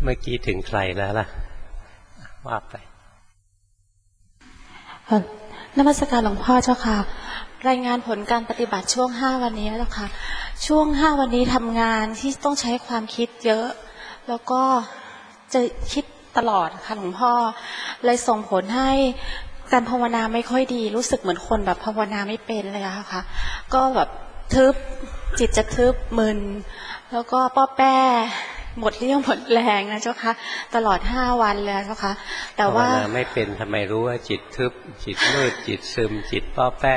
เมื่อกี้ถึงใครแล้วล่ะว่าไปนมัสการหลวงพ่อเจ้าค่ะรายงานผลการปฏิบัติช่วง5 วันนี้เจ้าค่ะช่วง5 วันนี้ทำงานที่ต้องใช้ความคิดเยอะแล้วก็จะคิดตลอดค่ะหลวงพ่อเลยส่งผลให้การภาวนาไม่ค่อยดีรู้สึกเหมือนคนแบบภาวนาไม่เป็นเลยอะค่ะก็แบบทึบจิตจะทึบมึนแล้วก็ป้อแป้หมดเรี่ยวหมดแรงนะเจ้าค่ะตลอด5 วันเลยเจ้าค่ะแต่ว่าภาวนาไม่เป็นทำไมรู้ว่าจิตทึบจิตมืดจิตซึมจิตป้อแป้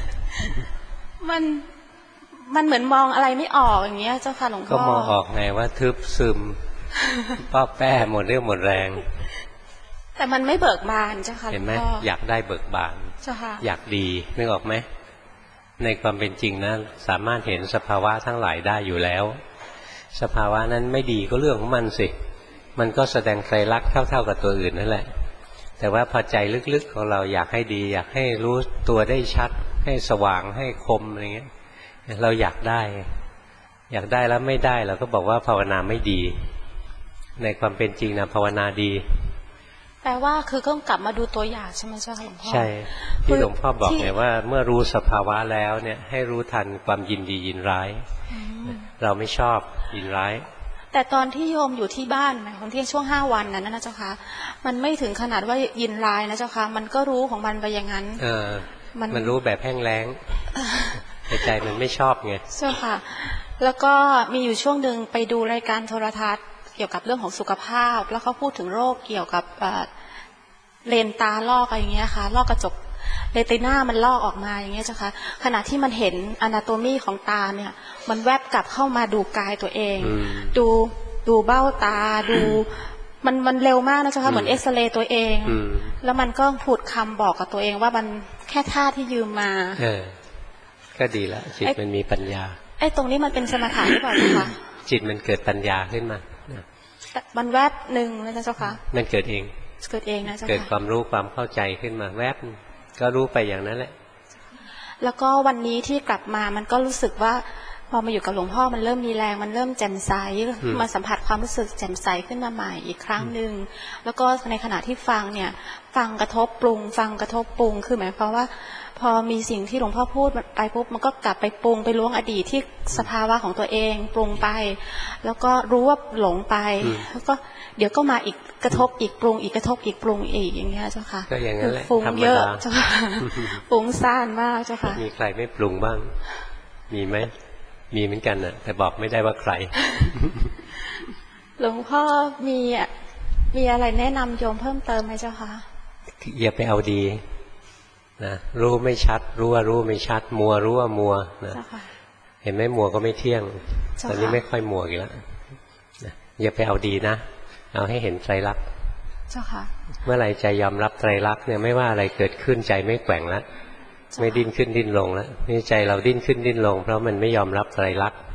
มันเหมือนมองอะไรไม่ออกอย่างเงี้ยเจ้าค่ะหลวงพ่อก็มองออกไงว่าทึบซึมป้อแป้หมดเรี่ยวหมดแรงแต่มันไม่เบิกบานเจ้าค่ะเห็นไหมอยากได้เบิกบานเจ้าค่ะอยากดีนึกออกไหมในความเป็นจริงนะสามารถเห็นสภาวะทั้งหลายได้อยู่แล้วสภาวะนั้นไม่ดีก็เรื่องของมันสิมันก็แสดงไตรลักษณ์เท่ากับตัวอื่นนั่นแหละแต่ว่าพอใจลึกๆของเราอยากให้ดีอยากให้รู้ตัวได้ชัดให้สว่างให้คมอะไรเงี้ยเราอยากได้แล้วไม่ได้เราก็บอกว่าภาวนาไม่ดีในความเป็นจริงนะภาวนาดีแปลว่าคือต้องกลับมาดูตัวอย่างใช่ไหมเจ้าค่ะหลวงพ่อใช่ที่หลวงพ่อบอกไงว่าเมื่อรู้สภาวะแล้วเนี่ยให้รู้ทันความยินดียินร้ายเราไม่ชอบยินร้ายแต่ตอนที่โยมอยู่ที่บ้านหมายความที่ช่วง5 วันนั้นนะเจ้าค่ะมันไม่ถึงขนาดว่ายินร้ายนะเจ้าค่ะมันก็รู้ของมันไปอย่างนั้นมันรู้แบบแห้งแล้งใจมันไม่ชอบไงเจ้าค่ะแล้วก็มีอยู่ช่วงหนึ่งไปดูรายการโทรทัศน์เกี่ยวกับเรื่องของสุขภาพแล้วเขาพูดถึงโรคเกี่ยวกับเลนตาลอกอะไรอย่างเงี้ยค่ะลอกกระจกเรติน่ามันลอกออกมาอย่างเงี้ยเจ้าค่ะขณะที่มันเห็นอนาโตมีของตาเนี่ยมันแวบกลับเข้ามาดูกายตัวเองดูเบ้าตาดูมันเร็วมากนะเจ้าค่ะเหมือนเอ็กซเรย์ตัวเองแล้วมันก็พูดคำบอกกับตัวเองว่ามันแค่ท่าที่ยืมมาก็ดีละจิตมันมีปัญญาไอ้ตรงนี้มันเป็นสมถะหรือเปล่าคะจิตมันเกิดปัญญาขึ้นมามันแวบหนึ่งนะเจ้าค่ะมันเกิดเองนะเจ้าค่ะเกิดความรู้ความเข้าใจขึ้นมาแวบก็รู้ไปอย่างนั้นแหละแล้วก็วันนี้ที่กลับมามันก็รู้สึกว่าพอมาอยู่กับหลวงพ่อมันเริ่มมีแรงมันเริ่มแจ่มใสมาสัมผัสความรู้สึกแจ่มใสขึ้นมาใหม่อีกครั้งหนึ่งแล้วก็ในขณะที่ฟังเนี่ยฟังกระทบปรุงฟังกระทบปรุงคือหมายความว่าพอมีสิ่งที่หลวงพ่อพูดไปปุ๊บมันก็กลับไปปรุงไปล้วงอดีตที่สภาวะของตัวเองปรุงไปแล้วก็รู้ว่าหลงไปแล้วก็เดี๋ยวก็มาอีกกระทบอีกปรุงอีกกระทบอีกปรุงอีกอย่างเงี้ยเจ้าค่ะก็อย่างนั้นแหละฟุ้งเยอะเจ้าค่ะฟุ้งซ่านมากเจ้าค่ะมีใครไม่ปรุงบ้างมีไหมมีเหมือนกันน่ะแต่บอกไม่ได้ว่าใครหลวงพ่อมีอะไรแนะนำโยมเพิ่มเติมไหมเจ้าคะอย่าไปเอาดีนะรู้ไม่ชัดรู้ว่ารู้ไม่ชัดมัวรู้ว่ามัวนะเห็นไหมมัวก็ไม่เที่ยงตอนนี้ไม่ค่อยมัวอีกแล้วอย่าไปเอาดีนะเอาให้เห็นไตรลักษณ์เจ้าค่ะเมื่อไหร่ใจยอมรับไตรลักษณ์เนี่ยไม่ว่าอะไรเกิดขึ้นใจไม่แกว่งแล้วไม่ดิ้นขึ้นดิ้นลงแล้วนี่ใจเราดิ้นขึ้นดิ้นลงเพราะมันไม่ยอมรับไตรลักษณ์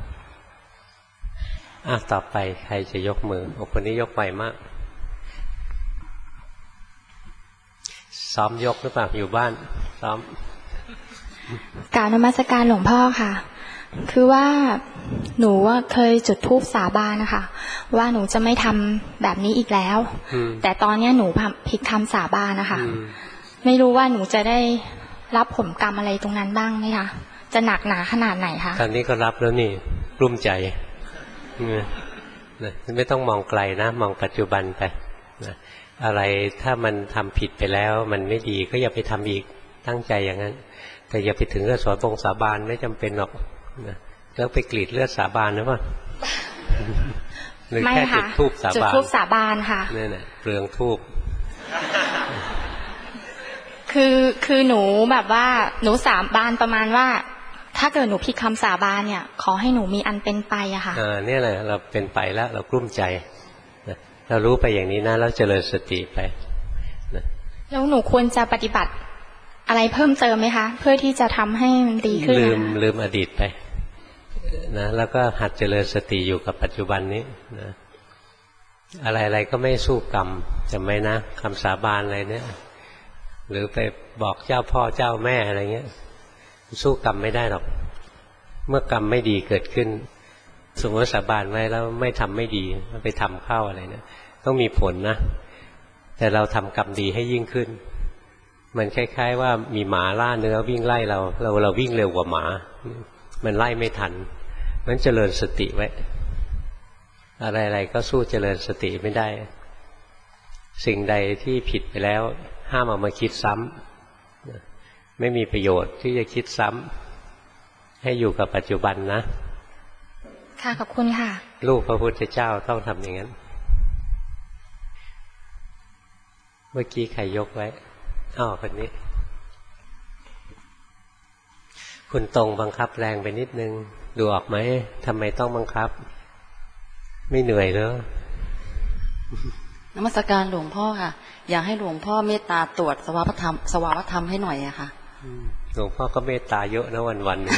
ต่อไปใครจะยกมือคนนี้ยกไวมากซ้อมยกหรือเปล่าอยู่บ้านซ้อมกราบนมัสการหลวงพ่อค่ะคือว่าหนูเคยจุดธูปสาบานนะคะว่าหนูจะไม่ทำแบบนี้อีกแล้วแต่ตอนนี้หนูผิดคำสาบานนะคะไม่รู้ว่าหนูจะได้รับผลกรรมอะไรตรงนั้นบ้างไหมคะจะหนักหนาขนาดไหนคะตอนนี้ก็รับแล้วนี่กลุ้มใจไม่ต้องมองไกลนะมองปัจจุบันไปอะไรถ้ามันทำผิดไปแล้วมันไม่ดีก็อย่าไปทำอีกตั้งใจอย่างนั้นแต่อย่าไปถึงกับสอนบงสาบานไม่จำเป็นหรอกแล้วไปกรีดเลือดสาบานหรือเปล่าหรือแค่จุดธูปสาบานจุดธูปสาบานค่ะนี่แหละเปลืองธูปคือหนูแบบว่าหนูสาบานประมาณว่าถ้าเกิดหนูผิดคำสาบานเนี่ยขอให้หนูมีอันเป็นไปอะค่ะเนี่ยแหละเราเป็นไปแล้วเรากลุ้มใจเรารู้ไปอย่างนี้นะแล้วเจริญสติไปแล้วหนูควรจะปฏิบัติอะไรเพิ่มเติมไหมคะเพื่อที่จะทำให้มันดีขึ้นลืมอดีตไปนะแล้วก็หัดเจริญสติอยู่กับปัจจุบันนี้นะอะไรก็ไม่สู้กรรมจำไว้นะคำสาบานอะไรเนี่ยหรือไปบอกเจ้าพ่อเจ้าแม่อะไรเงี้ยสู้กรรมไม่ได้หรอกเมื่อกรรมไม่ดีเกิดขึ้นสมมติสาบานไว้แล้วไม่ทำไม่ดีไปทำเข้าอะไรเนี่ยต้องมีผลนะแต่เราทำกรรมดีให้ยิ่งขึ้นมันคล้ายๆว่ามีหมาล่าเนื้อวิ่งไล่เราวิ่งเร็วกว่าหมามันไล่ไม่ทันมันเจริญสติไว้อะไรๆก็สู้เจริญสติไม่ได้สิ่งใดที่ผิดไปแล้วห้ามเอามาคิดซ้ำไม่มีประโยชน์ที่จะคิดซ้ำให้อยู่กับปัจจุบันนะค่ะขอบคุณค่ะลูกพระพุทธเจ้าต้องทำอย่างนั้นเมื่อกี้ใครยกไว้คนนี้คุณตรงบังคับแรงไปนิดนึงดูออกไหมทำไมต้องบังคับไม่เหนื่อยเหรอนมัสการหลวงพ่อค่ะอยากให้หลวงพ่อเมตตาตรวจสภาวธรรมให้หน่อยอะค่ะหลวงพ่อก็เมตตาเยอะนะวันๆนึง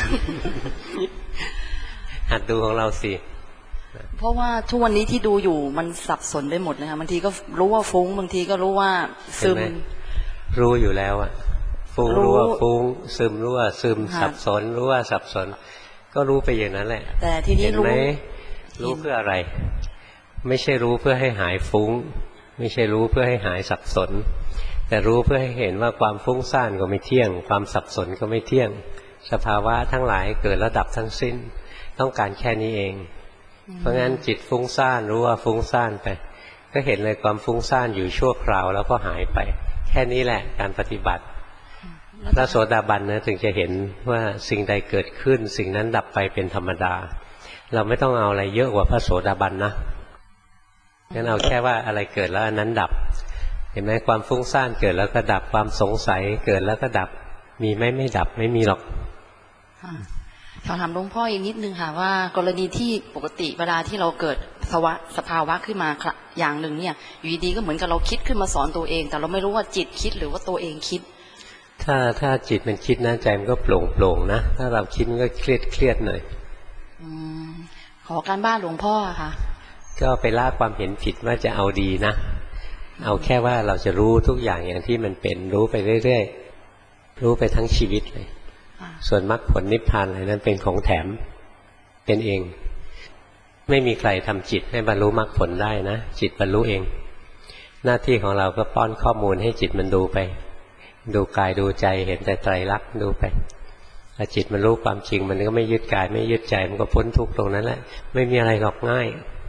หัดดูของเราสิเพราะว่าทุกวันนี้ที่ดูอยู่มันสับสนไปหมดเลยค่ะบางทีก็รู้ว่าฟุ้งบางทีก็รู้ว่าซึมรู้อยู่แล้วอะฟุ้งรู้ว่าฟุ้งซึมรู้ว่าซึมสับสนรู้ว่าสับสนก็รู้ไปอย่างนั้นแหละแต่ทีนี้รู้เพื่ออะไรไม่ใช่รู้เพื่อให้หายฟุ้งไม่ใช่รู้เพื่อให้หายสับสนแต่รู้เพื่อให้เห็นว่าความฟุ้งซ่านก็ไม่เที่ยงความสับสนก็ไม่เที่ยงสภาวะทั้งหลายเกิดระดับทั้งสิ้นต้องการแค่นี้เองเพราะงั้นจิตฟุ้งซ่านรู้ว่าฟุ้งซ่านไปก็เห็นเลยความฟุ้งซ่านอยู่ชั่วคราวแล้วก็หายไปแค่นี้แหละการปฏิบัติพระโสดาบันนะถึงจะเห็นว่าสิ่งใดเกิดขึ้นสิ่งนั้นดับไปเป็นธรรมดาเราไม่ต้องเอาอะไรเยอะกว่าพระโสดาบันนะงั้นเอาแค่ว่าอะไรเกิดแล้วอันนั้นดับเห็นไหมความฟุ้งซ่านเกิดแล้วก็ดับความสงสัยเกิดแล้วก็ดับมีไหมไม่ดับไม่มีหรอกขอถามหลวงพ่ออีกนิดนึงค่ะว่ากรณีที่ปกติเวลาที่เราเกิดสภาวะขึ้นมาอย่างหนึ่งเนี่ยอยู่ดีๆก็เหมือนกับเราคิดขึ้นมาสอนตัวเองแต่เราไม่รู้ว่าจิตคิดหรือว่าตัวเองคิดถ้าจิตมันคิดนะใจมันก็โปร่งนะถ้าเราคิดมันก็เครียดหน่อยขอการบ้านหลวงพ่อค่ะก็ไปละความเห็นผิดว่าจะเอาดีนะเอาแค่ว่าเราจะรู้ทุกอย่างอย่างที่มันเป็นรู้ไปเรื่อยๆรู้ไปทั้งชีวิตเลยส่วนมรรคผลนิพพานอะไรนั้นเป็นของแถมเป็นเองไม่มีใครทำจิตให้บรรลุมรรคผลได้นะจิตบรรลุเองหน้าที่ของเราก็ป้อนข้อมูลให้จิตมันดูไปดูกายดูใจเห็นแต่ไตรลักษณ์ดูไปถ้าจิตมันรู้ความจริงมันก็ไม่ยึดกายไม่ยึดใจมันก็พ้นทุกข์ตรงนั้นแหละไม่มีอะไรหรอกง่าย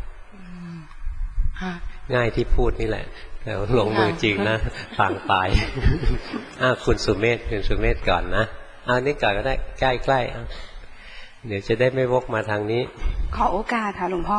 ง่ายที่พูดนี่แหละแต่ลงมือจริงนะปางตายคุณสุเมธก่อนนะนี่ก่อนก็ได้ใกล้ๆเดี๋ยวจะได้ไม่วกมาทางนี้ขอโอกาสค่ะหลวงพ่อ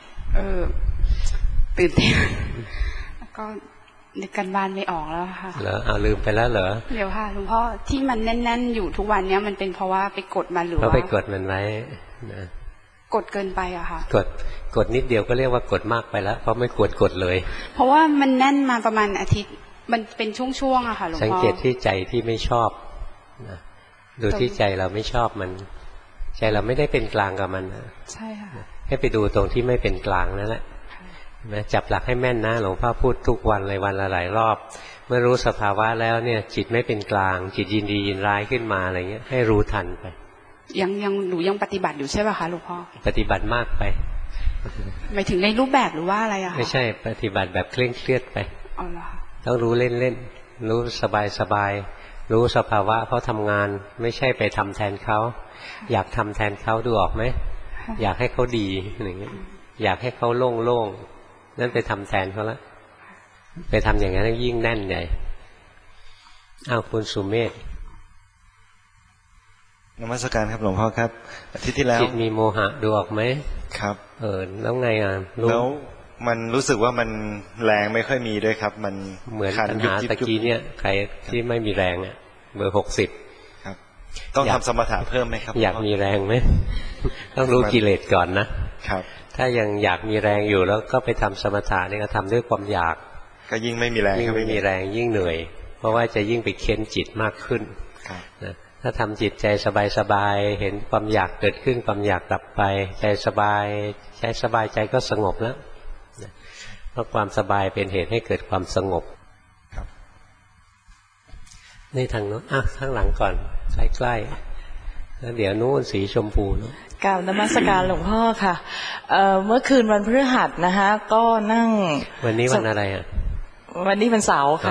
ตื่นเต้นแล้วก็นึกกันบ้านไม่ออกแล้วค่ะเหรอลืมไปแล้วเหรอเดี๋ยวค่ะหลวงพ่อที่มันแน่นๆอยู่ทุกวันเนี้ยมันเป็นเพราะว่าไปกดมันหรือว่าไปกดมันไว้นะกดเกินไปอะค่ะกดนิดเดียวก็เรียกว่ากดมากไปแล้วเพราะไม่ควรกดเลยเพราะว่ามันแน่นมาประมาณอาทิตย์มันเป็นช่วงๆอะค่ะหลวงพ่อสังเกตที่ใจที่ไม่ชอบนะดูที่ใจเราไม่ชอบมันใจเราไม่ได้เป็นกลางกับมันใช่ค่ะให้ไปดูตรงที่ไม่เป็นกลางนั่นแหละนะจับหลักให้แม่นนะหลวงพ่อพูดทุกวันเลยวันละหลายรอบเมื่อรู้สภาวะแล้วเนี่ยจิตไม่เป็นกลางจิตยินดียินร้ายขึ้นมาอะไรเงี้ยให้รู้ทันไปหนูยังปฏิบัติอยู่ใช่ป่ะคะหลวงพ่อปฏิบัติมากไปหมายถึงในรูปแบบหรือว่าอะไรอะไม่ใช่ปฏิบัติแบบเคร่งเครียดไปอ๋อเหรอต้องรู้เล่นรู้สบายรู้สภาวะเขาทำงานไม่ใช่ไปทำแทนเขาอยากทำแทนเขาดูออกไหมอยากให้เขาดีอย่างเงี้ยอยากให้เขาโล่งนั่นไปทำแทนเขาละไปทำอย่างนั้นยิ่งแน่นใหญ่คุณสุเมธนมัสการครับหลวงพ่อครับอาทิตย์ที่แล้วจิตมีโมหะดูออกไหมครับแล้วไงแล้วมันรู้สึกว่ามันแรงไม่ค่อยมีด้วยครับมันเหมือนปัญหาตะกี้เนี่ยใครที่ไม่มีแรงเบอร์60 ครับต้องทำสมถะเพิ่มไหมครับอยากมีแรงไหมต้องรู้กิเลสก่อนนะครับถ้ายังอยากมีแรงอยู่แล้วก็ไปทำสมถะนี่ก็ทำด้วยความอยากก็ยิ่งไม่มีแรงยิ่งไม่มีแรงยิ่งเหนื่อยเพราะว่าจะยิ่งไปเค้นจิตมากขึ้นนะถ้าทำจิตใจสบายๆเห็นความอยากเกิดขึ้นความอยากดับไปใจสบายใจก็สงบแล้วเพราะความสบายเป็นเหตุให้เกิดความสงบนี่ทางโน้นข้างหลังก่อนใกล้ๆแล้วเดี๋ยวนู้นสีชมพูเนาะกราบนมัสการหลวงพ่อค่ะเมื่อคืนวันพฤหัสนะคะก็นั่งวันนี้วันอะไรอ่ะวันนี้วันเสาร์ค่ะ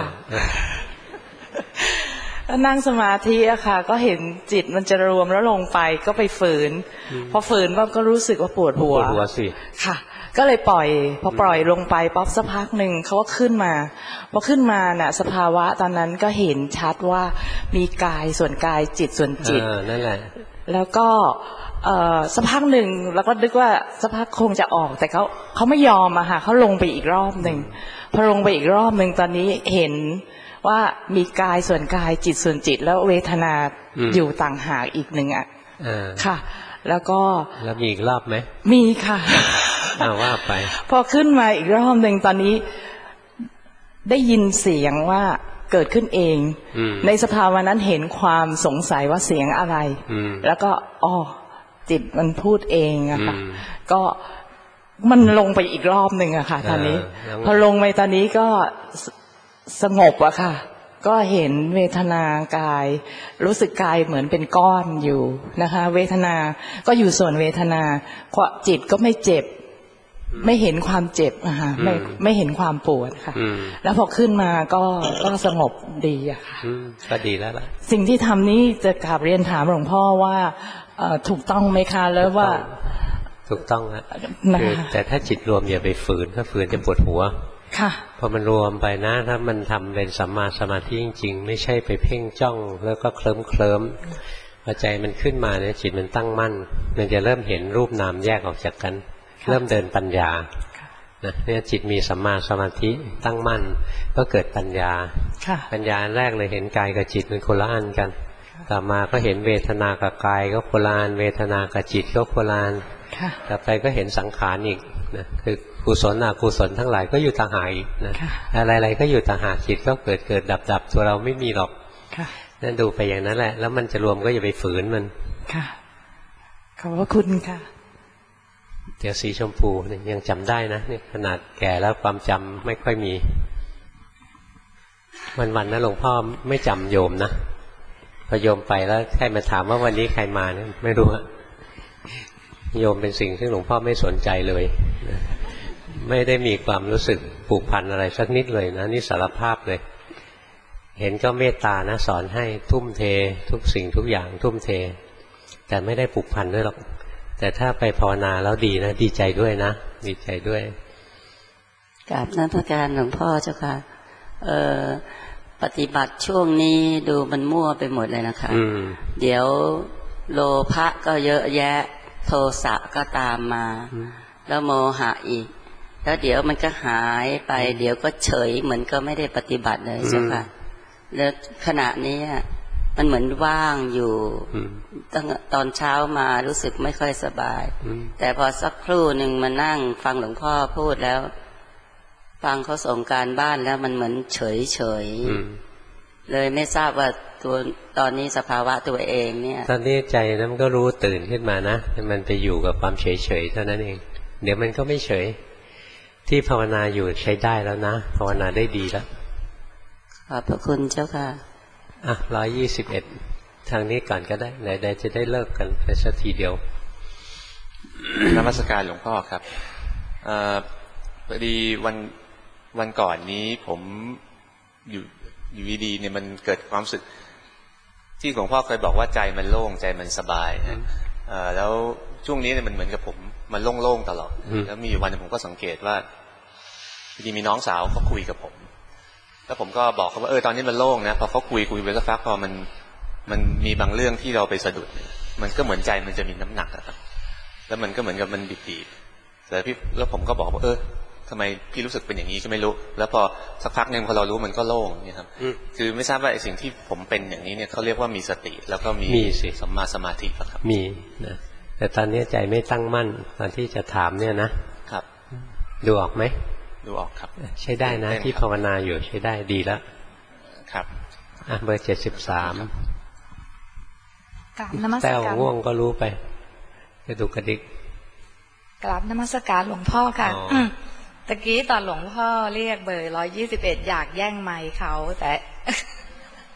นั่งสมาธิอะค่ะก็เห็นจิตมันจะรวมแล้วลงไปก็ไปฝืนพอฝืนปั๊บก็รู้สึกว่าปวดหัวสิค่ะก็เลยปล่อยพอปล่อยลงไปปั๊บสักพักหนึ่งเขาก็ขึ้นมาพอขึ้นมาน่ะสภาวะตอนนั้นก็เห็นชัดว่ามีกายส่วนกายจิตส่วนจิตนั่นแหละแล้วก็สักพักหนึ่งแล้วก็นึกว่าสักพักคงจะออกแต่เขาไม่ยอมอะค่ะเขาลงไปอีกรอบหนึ่งพอลงไปอีกรอบหนึ่งตอนนี้เห็นว่ามีกายส่วนกายจิตส่วนจิตแล้วเวทนาอยู่ต่างหากอีกหนึ่งอ่ะค่ะแล้วมีอีกรอบไหมมีค่ะว่าไปพอขึ้นมาอีกรอบหนึ่งตอนนี้ได้ยินเสียงว่าเกิดขึ้นเองในสภาวะนั้นเห็นความสงสัยว่าเสียงอะไรแล้วก็จิตมันพูดเองอะค่ะก็มันลงไปอีกรอบหนึ่งอะค่ะตอนนี้พอลงไปตอนนี้ก็สงบอะค่ะก็เห็นเวทนากายรู้สึกกายเหมือนเป็นก้อนอยู่นะคะเวทนาก็อยู่ส่วนเวทนาจิตก็ไม่เจ็บไม่เห็นความเจ็บอะค่ะไม่เห็นความปวดค่ะแล้วพอขึ้นมาก็สงบดีอะค่ะก็ดีแล้วล่ะสิ่งที่ทำนี้จะกราบเรียนถามหลวงพ่อว่าถูกต้องไหมคะแล้วว่าถูกต้องนะคือแต่ถ้าจิตรวมอย่าไปฝืนถ้าฝืนจะปวดหัวค่ะพอมันรวมไปนะถ้ามันทำเป็นสัมมาสมาธิจริงๆไม่ใช่ไปเพ่งจ้องแล้วก็เคลิ้มพอใจมันขึ้นมาเนี่ยจิตมันตั้งมั่นมันจะเริ่มเห็นรูปนามแยกออกจากกันเริ่มเดินปัญญาเนี่ยจิตมีสัมมาสมาธิตั้งมั่นก็เกิดปัญญาปัญญาแรกเลยเห็นกายกับจิตเป็นคนละอันกันต่อมาก็เห็นเวทนากับกายก็คนละอันเวทนากับจิตก็คนละอันต่อไปก็เห็นสังขารอีกนะคือกุศลอกุศลทั้งหลายก็อยู่ต่างหากอีกนะอะไรๆก็อยู่ต่างหากจิตก็เกิดดับตัวเราไม่มีหรอกนั่นดูไปอย่างนั้นแหละแล้วมันจะรวมก็อย่าไปฝืนมันค่ะขอบพระคุณค่ะเดี๋ยวสีชมพูเนี่ยยังจำได้นะนี่ขนาดแก่แล้วความจำไม่ค่อยมีวันๆนะหลวงพ่อไม่จำโยมนะพอโยมไปแล้วใครมาถามว่าวันนี้ใครมาเนี่ยไม่รู้อะโยมเป็นสิ่งที่หลวงพ่อไม่สนใจเลยไม่ได้มีความรู้สึกผูกพันอะไรสักนิดเลยนะนี่สารภาพเลยเห็นก็เมตตานะสอนให้ทุ่มเททุกสิ่งทุกอย่างทุ่มเทแต่ไม่ได้ผูกพันด้วยหรอกแต่ถ้าไปภาวนาแล้วดีนะดีใจด้วยนะดีใจด้วยกราบนมัสการหลวงพ่อเจ้าค่ะปฏิบัติช่วงนี้ดูมันมั่วไปหมดเลยนะคะเดี๋ยวโลภะก็เยอะแยะโทสะก็ตามมาแล้วโมหะอีกแล้วเดี๋ยวมันก็หายไปเดี๋ยวก็เฉยเหมือนก็ไม่ได้ปฏิบัติเลยเจ้าค่ะแล้วขณะนี้มันเหมือนว่างอยู่ตั้งตอนเช้ามารู้สึกไม่ค่อยสบายแต่พอสักครู่หนึ่งมานั่งฟังหลวงพ่อพูดแล้วฟังเขาส่งการบ้านแล้วมันเหมือนเฉยเลยไม่ทราบว่าตัวตอนนี้สภาวะตัวเองเนี่ยตอนนี้ใจนั้นมันก็รู้ตื่นขึ้นมานะมันไปอยู่กับความเฉยๆเท่านั้นเองเดี๋ยวมันก็ไม่เฉยที่ภาวนาอยู่ใช้ได้แล้วนะภาวนาได้ดีแล้วขอบพระคุณเจ้าค่ะ 121ทางนี้ก่อนก็ได้ไหนๆจะได้เลิกกันไปสักทีเดียวนมัสการหลวงพ่อครับพอดีวันก่อนนี้ผมอยู่ดีๆเนี่ยมันเกิดความรู้สึกที่หลวงพ่อเคยบอกว่าใจมันโล่งใจมันสบายนะแล้วช่วงนี้เนี่ยมันเหมือนกับผมมันโล่งๆตลอดแล้วมีวันนึงผมก็สังเกตว่าพอดีมีน้องสาวเขาคุยกับผมแล้วผมก็บอกเขาว่าตอนนี้มันโล่งนะพอเขาคุยไปสักพักพอมันมีบางเรื่องที่เราไปสะดุดมันก็เหมือนใจมันจะมีน้ำหนักครับแล้วมันก็เหมือนกับมันบีบๆแล้วผมก็บอกว่าทำไมพี่รู้สึกเป็นอย่างนี้ก็ไม่รู้แล้วพอสักพักนึงพอเรารู้มันก็โล่งเนี่ยครับคือไม่ทราบว่าไอ้สิ่งที่ผมเป็นอย่างนี้เนี่ยเขาเรียกว่ามีสติแล้วก็มีสัมมาสมาธิครับมีนะแต่ตอนนี้ใจไม่ตั้งมั่นตอนที่จะถามเนี่ยนะครับดูออกไหมดูออกครับใช้ได้นะที่ภาวนาอยู่ใช้ได้ดีแล้วครับเบอร์73 กราบนมัสการแต้วง่วงก็รู้ไปกระดุกกระดิกกราบนมัสการหลวงพ่อค่ะตะกี้ตอนหลวงพ่อเรียกเบอร์121อยากแย่งไมค์เขาแต่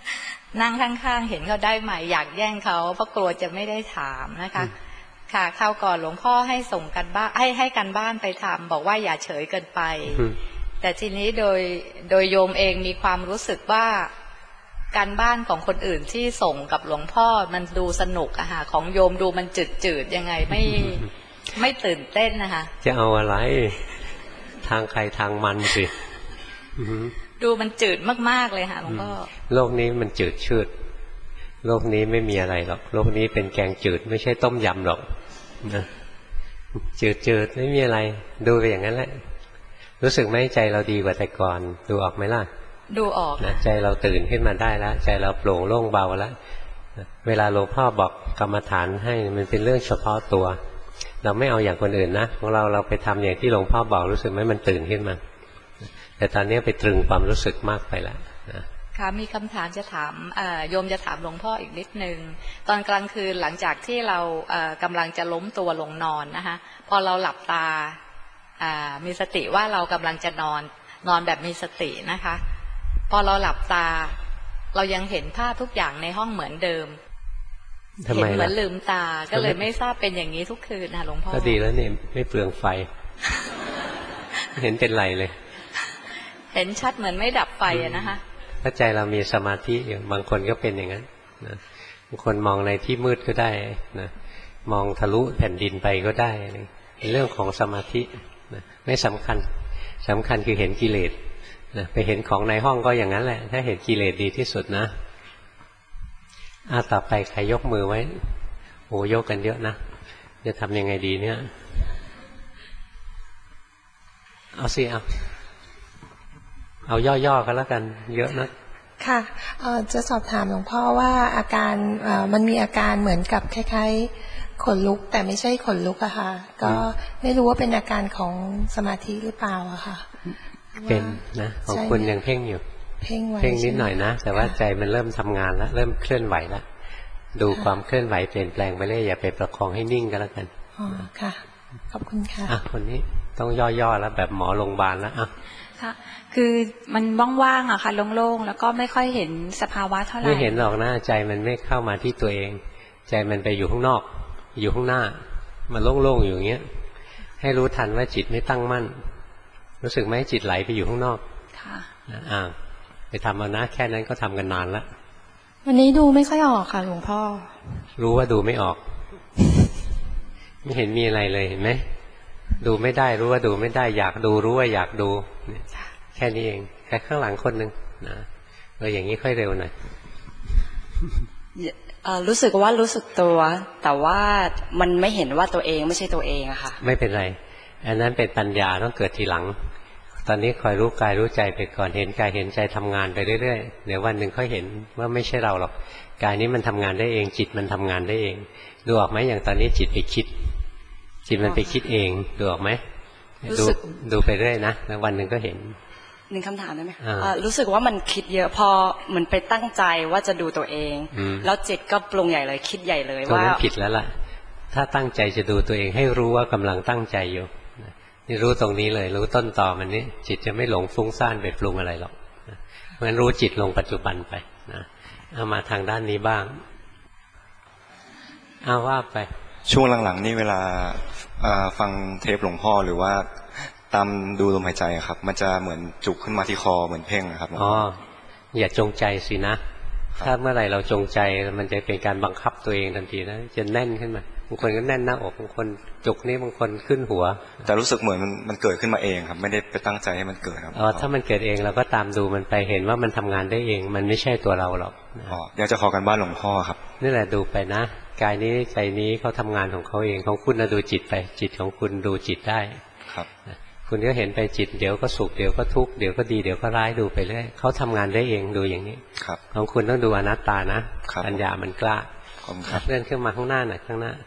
นั่งข้างๆเห็นเขาได้ใหม่อยากแย่งเขาเพราะกลัวจะไม่ได้ถามนะคะค่ะคราวก่อนหลวงพ่อให้ส่งกันบ้านให้กันบ้านไปทำบอกว่าอย่าเฉยเกินไปแต่ทีนี้โดยโยมเองมีความรู้สึกว่าการบ้านของคนอื่นที่ส่งกับหลวงพ่อมันดูสนุกอะค่ะของโยมดูมันจืดๆยังไงไม่ตื่นเต้นนะคะจะเอาอะไรทางใครทางมันสิดูมันจืดมากๆเลยค่ะหลวงพ่อโลกนี้มันจืดชืดโลกนี้ไม่มีอะไรหรอกโลกนี้เป็นแกงจืดไม่ใช่ต้มยำหรอกนะจืดไม่มีอะไรดูไปอย่างนั้นแหละรู้สึกไหมใจเราดีกว่าแต่ก่อนดูออกไหมล่ะดูออกนะใจเราตื่นขึ้นมาได้แล้วใจเราโปร่งโล่งเบาแล้วเวลาหลวงพ่อบอกกรรมฐานให้มันเป็นเรื่องเฉพาะตัวเราไม่เอาอย่างคนอื่นนะของเราไปทำอย่างที่หลวงพ่อบอกรู้สึกไหมมันตื่นขึ้นมาแต่ตอนนี้ไปตรึงความรู้สึกมากไปแล้วค่ะมีคำถามจะถามโยมจะถามหลวงพ่ออีกนิดนึงตอนกลางคืนหลังจากที่เรากำลังจะล้มตัวลงนอนนะคะพอเราหลับตามีสติว่าเรากำลังจะนอนแบบมีสตินะคะพอเราหลับตาเรายังเห็นภาพทุกอย่างในห้องเหมือนเดิมเห็นเหมือนลืมตาก็เลยไม่ทราบเป็นอย่างนี้ทุกคืนนะหลวงพ่อก็ดีแล้วเนี่ยไม่เปลืองไฟ เห็นเป็นไรเลยเห็นชัดเหมือนไม่ดับไฟนะคะถ้าใจเรามีสมาธิอย่างบางคนก็เป็นอย่างนั้นนะบางคนมองในที่มืดก็ได้นะมองทะลุแผ่นดินไปก็ได้เป็นเรื่องของสมาธินะไม่สำคัญคือเห็นกิเลสนะไปเห็นของในห้องก็อย่างนั้นแหละถ้าเห็นกิเลสดีที่สุดนะต่อไปใครยกมือไว้โอ้ยกกันเยอะนะจะทำยังไงดีเนี่ยเอาสิเอาย่อๆกันแล้วกันเยอะนะค่ะจะสอบถามหลวงพ่อว่าอาการมันมีอาการเหมือนกับคล้ายๆขนลุกแต่ไม่ใช่ขนลุกอะค่ะก็ไม่รู้ว่าเป็นอาการของสมาธิหรือเปล่าอะค่ะเป็นนะของคุณยังเพ่งอยู่เพ่งนิดหน่อยนะแต่ว่าใจมันเริ่มทำงานแล้วเริ่มเคลื่อนไหวแล้วดูความเคลื่อนไหวเปลี่ยนแปลงไปเรื่อยอย่าไปประคองให้นิ่งก็แล้วกันอ๋อค่ะขอบคุณค่ะคนนี้ต้องย่อๆแล้วแบบหมอโรงพยาบาลแล้วค่ะคือมันว่างๆอะค่ะโล่งๆแล้วก็ไม่ค่อยเห็นสภาวะเท่าไหร่ไม่เห็นหรอกนะใจมันไม่เข้ามาที่ตัวเองใจมันไปอยู่ข้างนอกอยู่ข้างหน้ามันโล่งๆอยู่อย่างเงี้ยให้รู้ทันว่าจิตไม่ตั้งมั่นรู้สึกไหมจิตไหลไปอยู่ข้างนอกค่ะไปทำเอานะแค่นั้นก็ทำกันนานแล้ววันนี้ดูไม่ค่อยออกค่ะหลวงพ่อรู้ว่าดูไม่ออก ไม่เห็นมีอะไรเลยเห็นไหมดูไม่ได้รู้ว่าดูไม่ได้อยากดูรู้ว่าอยากดูแค่นี้เองแค่ข้างหลังคนหนึ่งนะอย่างนี้ค่อยเร็วหน่อยรู้สึกว่ารู้สึกตัวแต่ว่ามันไม่เห็นว่าตัวเองไม่ใช่ตัวเองอะค่ะไม่เป็นไรอันนั้นเป็นปัญญาต้องเกิดทีหลังตอนนี้คอยรู้กายรู้ใจไปก่อนเห็นกายเห็นใจทำงานไปเรื่อยๆเดี๋ยววันหนึ่งค่อยเห็นว่าไม่ใช่เราหรอกกายนี้มันทำงานได้เองจิตมันทำงานได้เองดูออกไหมอย่างตอนนี้จิตไปคิดจิตมันไปคิดเองดูออกไหมดูไปเรื่อยนะแล้ววันหนึ่งก็เห็นหนึ่งคำถามได้ไหมคะรู้สึกว่ามันคิดเยอะพอเหมือนไปตั้งใจว่าจะดูตัวเองแล้วจิตก็ปรุงใหญ่เลยคิดใหญ่เลยว่าผิดแล้วล่ะถ้าตั้งใจจะดูตัวเองให้รู้ว่ากำลังตั้งใจอยู่นี่รู้ตรงนี้เลยรู้ต้นตอมันนี้จิตจะไม่หลงฟุ้งซ่านไปปรุงอะไรหรอกเพราะฉะนั้นรู้จิตลงปัจจุบันไปนะเอามาทางด้านนี้บ้างเอาว่าไปช่วงหลังๆนี่เวลาฟังเทปหลวงพ่อหรือว่าตามดูลมหายใจครับมันจะเหมือนจุกขึ้นมาที่คอเหมือนเพ่งนะครับอย่าจงใจสินะถ้าเมื่อไหร่เราจงใจมันจะเป็นการบังคับตัวเองทันทีนะจะแน่นขึ้นมาบางคนก็แน่นหน้าอกบางคนจุกนี่บางคนขึ้นหัวแต่รู้สึกเหมือนมันเกิดขึ้นมาเองครับไม่ได้ไปตั้งใจให้มันเกิดครับถ้ามันเกิดเองเราก็ตามดูมันไปเห็นว่ามันทำงานได้เองมันไม่ใช่ตัวเราหรอกอยากจะขอกันบ้านหลวงพ่อครับนี่แหละดูไปนะกายนี้ใจนี้เขาทำงานของเขาเองของคุณดูจิตไปจิตของคุณดูจิตได้ครับคุณก็เห็นไปจิตเดี๋ยวก็สุขเดี๋ยวก็ทุกข์เดี๋ยวก็ดีเดี๋ยวก็ร้ายดูไปเรื่อยเขาทำงานได้เองดูอย่างนี้ของคุณต้องดูอนัตตานะปัญญามันกล้าเลื่อนขึ้นมาข้างหน้าหน่อยข้างหน้า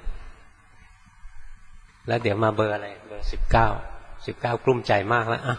แล้วเดี๋ยวมาเบอร์อะไรเบอร์19กลุ้มใจมากแล้วอ่ะ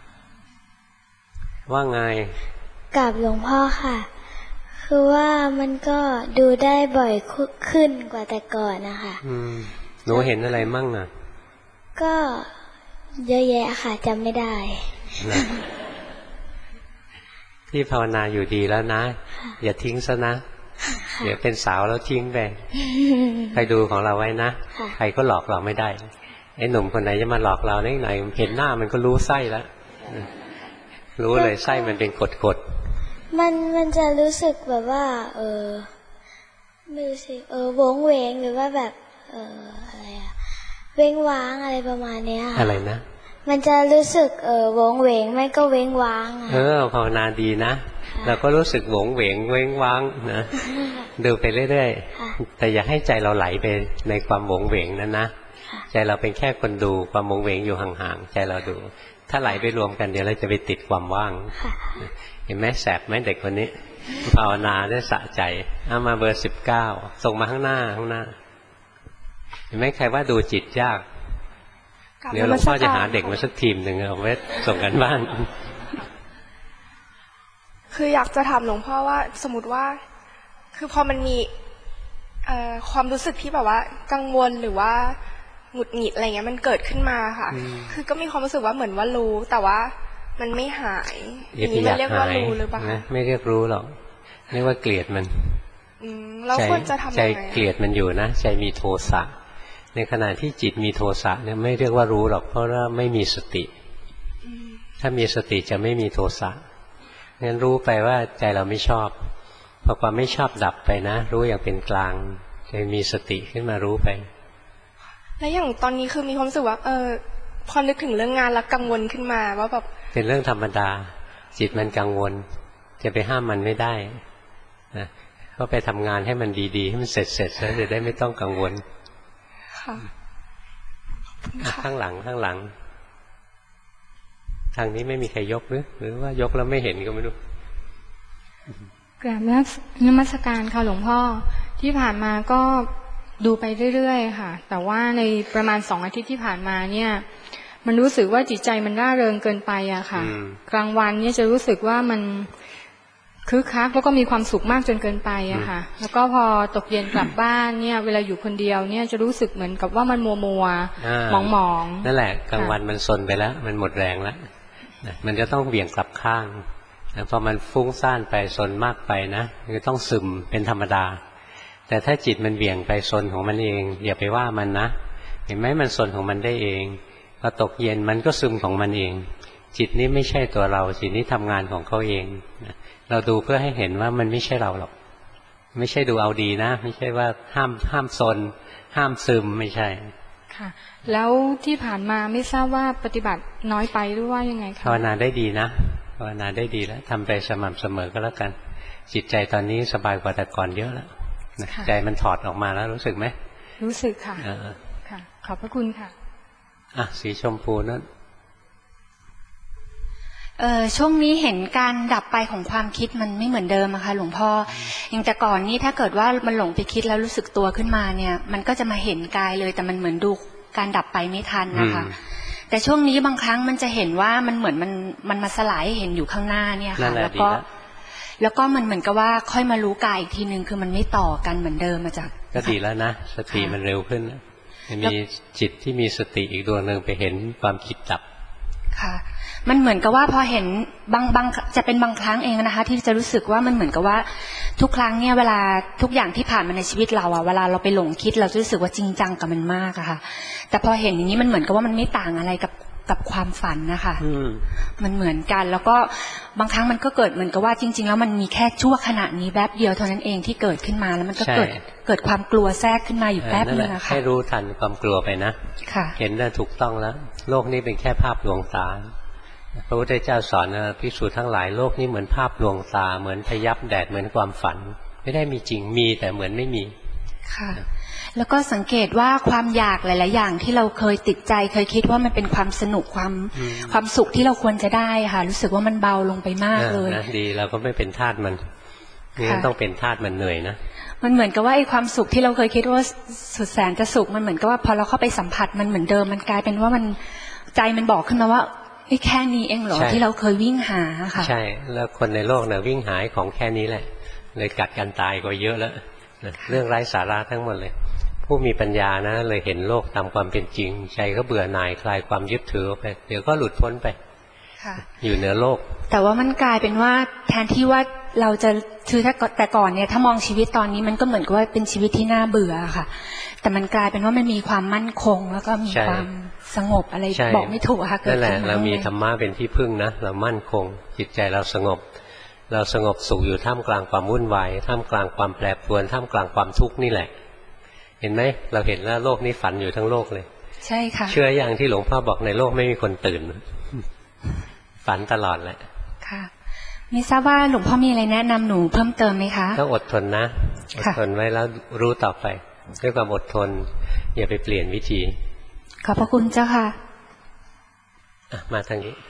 ว่าไงกับหลวงพ่อค่ะคือว่ามันก็ดูได้บ่อยขึ้นกว่าแต่ก่อนนะคะหนูเห็นอะไรมั่งอ่ะก็เยอะแยะค่ะจำไม่ได้ที่ภาวนาอยู่ดีแล้วนะอย่าทิ้งซะนะเดี๋ยวเป็นสาวแล้วทิ้งไปใครดูของเราไว้นะใครก็หลอกเราไม่ได้ไอ้หนุ่มคนไหนจะมาหลอกเราได้ไหนเห็นหน้ามันก็รู้ไส้แล้วรู้เลยไส้มันเป็นกฎมันจะรู้สึกแบบว่าไม่รู้สิวงเวงหรือว่าแบบอะไรอะเว้งว้างอะไรประมาณเนี้ยอะไรนะมันจะรู้สึกวงเวงไม่ก็เว้งว้างภาวนาดีนะเราก็รู้สึกวงเวงเว้งว้างนะดูไปเรื่อยๆแต่อย่าให้ใจเราไหลไปในความวงเวงนั้นนะใจเราเป็นแค่คนดูความวงเวงอยู่ห่างๆใจเราดูถ้าไหลไปรวมกันเดี๋ยวเราจะไปติดความว่างเห็นไหมแสบไหมเด็กคนนี้ภาวนาได้สะใจเอามาเบอร์19ส่งมาข้างหน้าเห็นไหมใครว่าดูจิตยากเดี๋ยวหลวงพ่อจะหาเด็กมาสักทีมหนึ่งเอาไว้ส่งกันบ้านคืออยากจะถามหลวงพ่อว่าสมมติว่าคือพอมันมีความรู้สึกที่แบบว่ากังวลหรือว่าหงุดหงิดอะไรเงี้ยมันเกิดขึ้นมาค่ะคือก็มีความรู้สึกว่าเหมือนว่ารู้แต่ว่ามันไม่หายอย่างนี้มันเรียกว่ารู้หรือเปล่าไม่เรียกรู้หรอกเรียกว่าเกลียดมันเราควรจะทำยังไงใจเกลียดมันอยู่นะใจมีโทสะในขณะที่จิตมีโทสะเนี่ยไม่เรียกว่ารู้หรอกเพราะว่าไม่มีสติถ้ามีสติจะไม่มีโทสะงั้นรู้ไปว่าใจเราไม่ชอบพอความไม่ชอบดับไปนะรู้อย่างเป็นกลางจะมีสติขึ้นมารู้ไปแล้วอย่างตอนนี้คือมีความรู้สึกว่าพอนึกถึงเรื่องงานแล้วกังวลขึ้นมาว่าแบบเป็นเรื่องธรรมดาจิตมันกังวลจะไปห้ามมันไม่ได้นะก็ไปทำงานให้มันดีๆให้มันเสร็จแล้วจะได้ไม่ต้องกังวลข้างหลังทางนี้ไม่มีใครยกหรือว่ายกแล้วไม่เห็นก็ไม่รู้กราบนมัสการค่ะหลวงพ่อที่ผ่านมาก็ดูไปเรื่อยๆค่ะแต่ว่าในประมาณ2 อาทิตย์ที่ผ่านมาเนี่ยมันรู้สึกว่าจิตใจมันร่าเริงเกินไปอะค่ะกลางวันเนี่ยจะรู้สึกว่ามันคึกคักแล้วก็มีความสุขมากจนเกินไปอะค่ะแล้วก็พอตกเย็นกลับบ้านเนี่ยเวลาอยู่คนเดียวเนี่ยจะรู้สึกเหมือนกับว่ามันมัวหมองนั่นแหละกลางวันมันซนไปแล้วมันหมดแรงแล้วมันจะต้องเบี่ยงกลับข้างพอมันฟุ้งซ่านไปซนมากไปนะมันก็ต้องซึมเป็นธรรมดาแต่ถ้าจิตมันเบี่ยงไปซนของมันเองอย่าไปว่ามันนะเห็นไหมมันซนของมันได้เองพอตกเย็นมันก็ซึมของมันเองจิตนี้ไม่ใช่ตัวเราจิตนี้ทำงานของเขาเองเราดูเพื่อให้เห็นว่ามันไม่ใช่เราหรอกไม่ใช่ดูเอาดีนะไม่ใช่ว่าห้ามซนห้ามซึมไม่ใช่ค่ะแล้วที่ผ่านมาไม่ทราบว่าปฏิบัติน้อยไปหรือว่ายังไงคะภาวนาได้ดีนะภาวนาได้ดีแล้วทำไปสม่ำเสมอก็แล้วกันจิตใจตอนนี้สบายกว่าแต่ก่อนเยอะแล้วใจมันถอดออกมาแล้วรู้สึกไหมรู้สึกค่ะค่ะขอบพระคุณค่ะสีชมพูนั่นช่วงนี้เห็นการดับไปของความคิดมันไม่เหมือนเดิมอะค่ะหลวงพ่ออย่างแต่ก่อนนี้ถ้าเกิดว่ามันหลงไปคิดแล้วรู้สึกตัวขึ้นมาเนี่ยมันก็จะมาเห็นกายเลยแต่มันเหมือนดูการดับไปไม่ทันนะคะแต่ช่วงนี้บางครั้งมันจะเห็นว่ามันเหมือนมันมาสลายเห็นอยู่ข้างหน้าเนี่ยค่ะแล้วก็มันเหมือนกับว่าค่อยมารู้กายอีกทีนึงคือมันไม่ต่อกันเหมือนเดิมมาจากก็ดีแล้วนะสติมันเร็วขึ้นมีจิตที่มีสติอีกดวงหนึ่งไปเห็นความคิดดับค่ะมันเหมือนกับว่าพอเห็นบางจะเป็นบางครั้งเองนะคะที่จะรู้สึกว่ามันเหมือนกับว่าทุกครั้งเนี่ยเวลาทุกอย่างที่ผ่านมาในชีวิตเราอะเวลาเราไปหลงคิดเราจะรู้สึกว่าจริงจังกับมันมากอะค่ะแต่พอเห็นอย่างนี้มันเหมือนกับว่ามันไม่ต่างอะไรกับความฝันนะคะมันเหมือนกันแล้วก็บางครั้งมันก็เกิดเหมือนกับว่าจริงๆแล้วมันมีแค่ชั่วขณะนี้แป๊บเดียวเท่านั้นเองที่เกิดขึ้นมาแล้วมันก็เกิดความกลัวแทรกขึ้นมาอยู่แป๊บนึงนะคะให้รู้ทันความกลัวไปนะเห็นได้ถูกต้องแล้วโลกนี้เป็นแค่ภาพลวงตาพระพุทธเจ้าสอนภิกษุทั้งหลายโลกนี้เหมือนภาพลวงตาเหมือนพยับแดดเหมือนความฝันไม่ได้มีจริงมีแต่เหมือนไม่มีค่ะแล้วก็สังเกตว่าความอยากหลายๆอย่างที่เราเคยติดใจเคยคิดว่ามันเป็นความสนุกความสุขที่เราควรจะได้ค่ะรู้สึกว่ามันเบาลงไปมากเลยดีเราก็ไม่เป็นทาสมันงั้นต้องเป็นทาสมันเหนื่อยนะมันเหมือนกับว่าไอ้ความสุขที่เราเคยคิดว่าสุดแสนจะสุขมันเหมือนกับว่าพอเราเข้าไปสัมผัสมันเหมือนเดิมมันกลายเป็นว่ามันใจมันบอกขึ้นมาว่าแค่นี้เองเหรอที่เราเคยวิ่งหาค่ะใช่แล้วคนในโลกเนี่ยวิ่งหาของแค่นี้แหละเลยกัดกันตายก็เยอะแล้วเรื่องไร้สาระทั้งหมดเลยผู้มีปัญญานะเลยเห็นโลกตามความเป็นจริงใจก็เบื่อหน่ายคลายความยึดถือไปเดี๋ยวก็หลุดพ้นไปอยู่เหนือโลกแต่ว่ามันกลายเป็นว่าแทนที่ว่าเราจะคือถ้าแต่ก่อนเนี่ยถ้ามองชีวิตตอนนี้มันก็เหมือนกับว่าเป็นชีวิตที่น่าเบื่อค่ะแต่มันกลายเป็นว่ามันมีความมั่นคงแล้วก็มีความสงบอะไรบอกไม่ถูกค่ะเกิดขึ้นนั่นแหละเรามีธรรมะเป็นที่พึ่งนะเรามั่นคงจิตใจเราสงบสุขอยู่ท่ามกลางความวุ่นวายท่ามกลางความแปรปรวนท่ามกลางความทุกข์นี่แหละเห็นไหมเราเห็นแล้วโลกนี้ฝันอยู่ทั้งโลกเลยใช่ค่ะเชื่ออย่างที่หลวงพ่อบอกในโลกไม่มีคนตื่นฝันตลอดแหละค่ะไม่ทราบว่าหลวงพ่อมีอะไรแนะนำหนูเพิ่มเติมไหมคะต้องอดทนนะอดทนไว้แล้วรู้ต่อไปด้วยความอดทนอย่าไปเปลี่ยนวิธีขอบพระคุณเจ้าค่ะมาทางนี้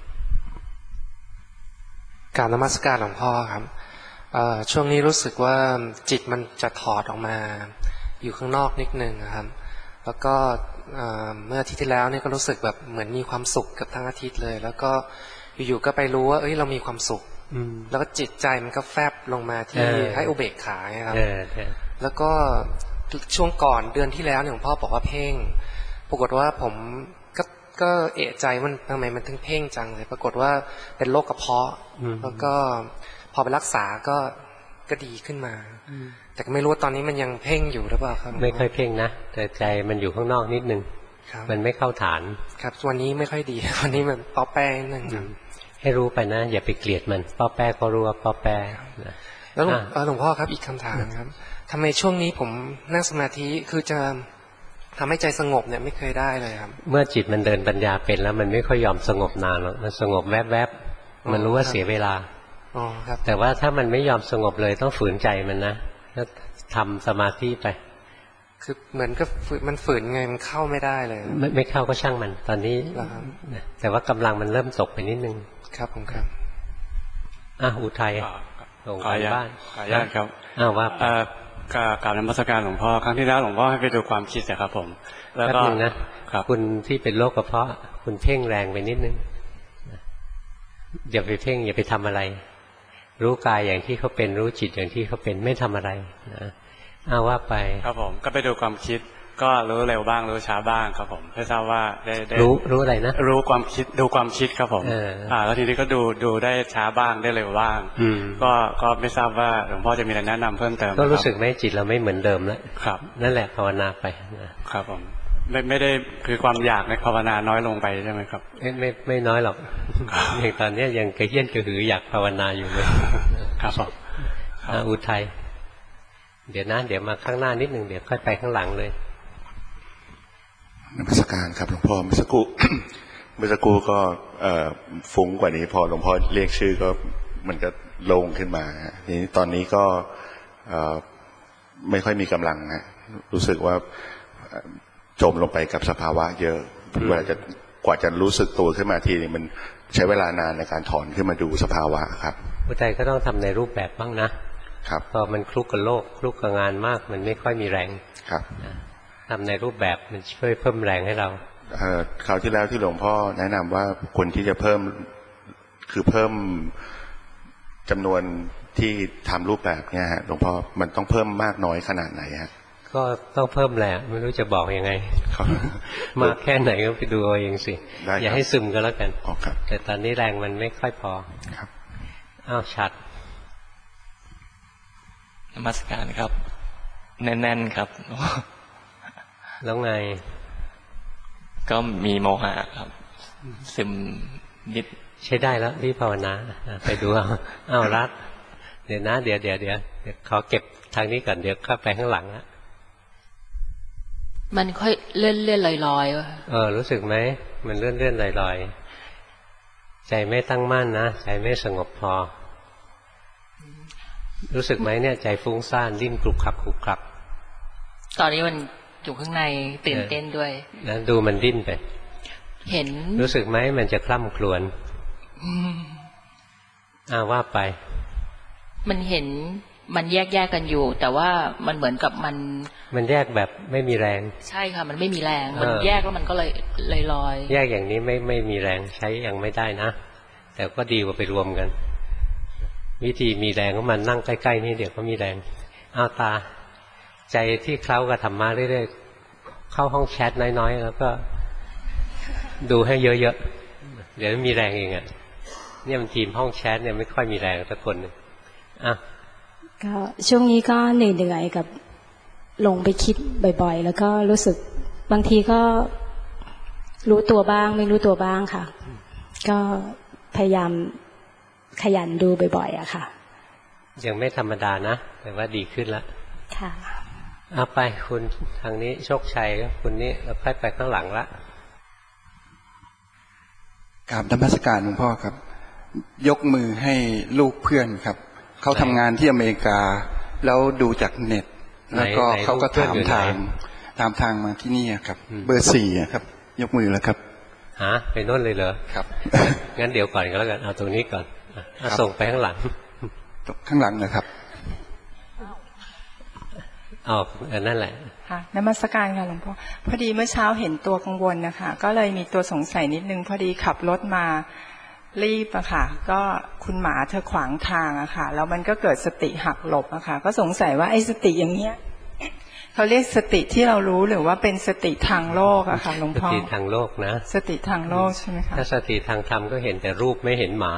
กราบนมัสการหลวงพ่อครับช่วงนี้รู้สึกว่าจิตมันจะถอดออกมาอยู่ข้างนอกนิดนึงครับแล้วก็เมื่ออาทิตย์ที่แล้วนี่ก็รู้สึกแบบเหมือนมีความสุขกับทั้งอาทิตย์เลยแล้วก็อยู่ๆก็ไปรู้ว่าเรามีความสุขแล้วก็จิตใจมันก็แฟบลงมาที่ให้อุเบกขาครับแล้วก็ช่วงก่อนเดือนที่แล้วหลวงพ่อบอกว่าเพ่งปรากฏว่าผมก็เอะใจมันทำไมมันถึงเพ่งจังเลยปรากฏว่าเป็นโรคกระเพาะแล้วก็พอไปรักษาก็ดีขึ้นมาแต่ไม่รู้ว่าตอนนี้มันยังเพ่งอยู่หรือเปล่าครับไม่ค่อยเพ่งนะแต่ใจมันอยู่ข้างนอกนิดนึงมันไม่เข้าฐานครับวันนี้ไม่ค่อยดีวันนี้มันป้อแป้นึงให้รู้ไปนะอย่าไปเกลียดมันป้อแป้ก็รู้ว่าป้อแป้แล้วหลวงพ่อครับอีกคำถามครับทำไมช่วงนี้ผมนั่งสมาธิคือจะทำให้ใจสงบเนี่ยไม่เคยได้เลยครับเมื่อจิตมันเดินปัญญาเป็นแล้วมันไม่ค่อยยอมสงบนานหรอกมันสงบแวบๆมันรู้ว่าเสียเวลาแต่ว่าถ้ามันไม่ยอมสงบเลยต้องฝืนใจมันนะแล้วทำสมาธิไปคือเหมือนกับมันฝืนไงมันเข้าไม่ได้เลยไม่เข้าก็ช่างมันตอนนี้แต่ว่ากำลังมันเริ่มตกไปนิดนึงครับผมครับอุทัยส่งไปบ้านขออนุญาตครับว่ากราบนมัสการหลวงพ่อครั้งที่แล้วหลวงพ่อให้ไปดูความคิดนะครับผมแล้วก็นะคุณที่เป็นโรคกระเพาะคุณเพ่งแรงไปนิดนึงอย่าไปเพ่งอย่าไปทำอะไรรู้กายอย่างที่เขาเป็นรู้จิตอย่างที่เขาเป็นไม่ทำอะไรนะว่าไปครับผมก็ไปดูความคิดก็รู้เร็วบ้างรู้ช้าบ้างครับผมเพื่อทราบว่าได้รู้อะไรนะรู้ความคิดดูความคิดครับผมแล้วทีนี้ก็ดูได้ช้าบ้างได้เร็วบ้างก็ไม่ทราบว่าหลวงพ่อจะมีอะไรแนะนำเพิ่มเติมก็รู้สึกไหมจิตเราไม่เหมือนเดิมแล้วครับนั่นแหละภาวนาไปครับผมไม่ได้คือความอยากในภาวนาน้อยลงไปใช่ไหมครับไม่น้อยหรอกอย่างตอนนี้ยังกระเฮี้ยนกระหืออยากภาวนาอยู่เลยครับอุทัยเดี๋ยวมาข้างหน้านิดหนึ่งเดี๋ยวค่อยไปข้างหลังเลยนมัสการครับหลวงพ่อเมื่อสักครู่ก็ฟุ้งกว่านี้พอหลวงพ่อเรียกชื่อก็มันก็โล่งขึ้นมาทีนี้ตอนนี้ก็ไม่ค่อยมีกำลังนะรู้สึกว่าจมลงไปกับสภาวะเยอะกว่าจะรู้สึกตัวขึ้นมาทีนี้มันใช้เวลานานในการถอนขึ้นมาดูสภาวะครับอุทัยก็ต้องทำในรูปแบบบ้างนะครับพอมันคลุกกับโลกคลุกกับงานมากมันไม่ค่อยมีแรงครับทำในรูปแบบมันช่วยเพิ่มแรงให้เราคราวที่แล้วที่หลวงพ่อแนะนำว่าคนที่จะเพิ่มจำนวนที่ทำรูปแบบเนี่ยฮะหลวงพ่อมันต้องเพิ่มมากน้อยขนาดไหนฮะก็ต้องเพิ่มแหละไม่รู้จะบอกยังไงมากแค่ไหนก็ไปดูเอาเองสิอย่าให้ซึมก็แล้วกันแต่ตอนนี้แรงมันไม่ค่อยพอครับชัดนมัสการครับแน่นๆครับแล้วไงก็มีโมหะครับซึมนิดใช้ได้แล้วรีบภาวนาไปดูเอารัดเดี๋ยวนะเดี๋ยวขอเก็บทางนี้ก่อนเดี๋ยวเข้าไปข้างหลังนะมันค่อยเลื่อนลอยๆว่ะรู้สึกไหมมันเลื่อนลอยใจไม่ตั้งมั่นนะใจไม่สงบพอรู้สึกไหมเนี่ยใจฟุ้งซ่านดิ้นกลุกขลับตอนนี้มันอยู่ข้างในตื่นเต้นด้วยนะดูมันดิ้นไปเห็นรู้สึกไหมมันจะคล่ำครวญว่าไปมันเห็นมันแยกกันอยู่แต่ว่ามันเหมือนกับมันแยกแบบไม่มีแรงใช่ค่ะมันไม่มีแรงมันแยกแล้วมันก็เลยลอยแยกอย่างนี้ไม่มีแรงใช้ยังไม่ได้นะแต่ก็ดีกว่าไปรวมกันวิธีมีแรงก็มันนั่งใกล้ๆนี่เดี๋ยวก็มีแรงตาใจที่เคล้ากับธรรมะเรื่อยๆเข้าห้องแชทน้อยๆแล้วก็ดูให้เยอะเดี๋ยวมีแรงเองอ่ะเนี่ยมันทีมห้องแชทเนี่ยไม่ค่อยมีแรงสักคนนึงอ่ะก็ช่วงนี้ก็เหนื่อยๆกับลงไปคิดบ่อยๆแล้วก็รู้สึกบางทีก็รู้ตัวบ้างไม่รู้ตัวบ้างค่ะก็พยายามขยันดูบ่อยๆอะค่ะยังไม่ธรรมดานะแต่ว่าดีขึ้นแล้วค่ะเอาไปคุณทางนี้โชคชัยคุณนี้เราค่อยไปข้างหลังละกราบนมัสการหลวงพ่อครับยกมือให้ลูกเพื่อนครับเขาทำงานที่อเมริกาแล้วดูจากเน็ตแล้วก็เขาก็ถามทางมาที่นี่ครับเบอร์ 4ครับยกมือแล้วครับไปโน่นเลยเหรอครับงั้นเดี๋ยวก่อนก็แล้วกันเอาตรงนี้ก่อนส่งไปข้างหลังนะครับนั่นแหละค่ะนมัสการค่ะหลวงพ่อพอดีเมื่อเช้าเห็นตัวกังวลนะคะก็เลยมีตัวสงสัยนิดนึงพอดีขับรถมารีบอะค่ะก็คุณหมาเธอขวางทางอะค่ะแล้วมันก็เกิดสติหักหลบอะค่ะก็สงสัยว่าไอ้สติอย่างเนี้ยเขาเรียกสติที่เรารู้หรือว่าเป็นสติทางโลกอะค่ะหลวงพ่อสติทางโลกนะสติทางโลกใช่ไหมคะถ้าสติทางธรรมก็เห็นแต่รูปไม่เห็นหมา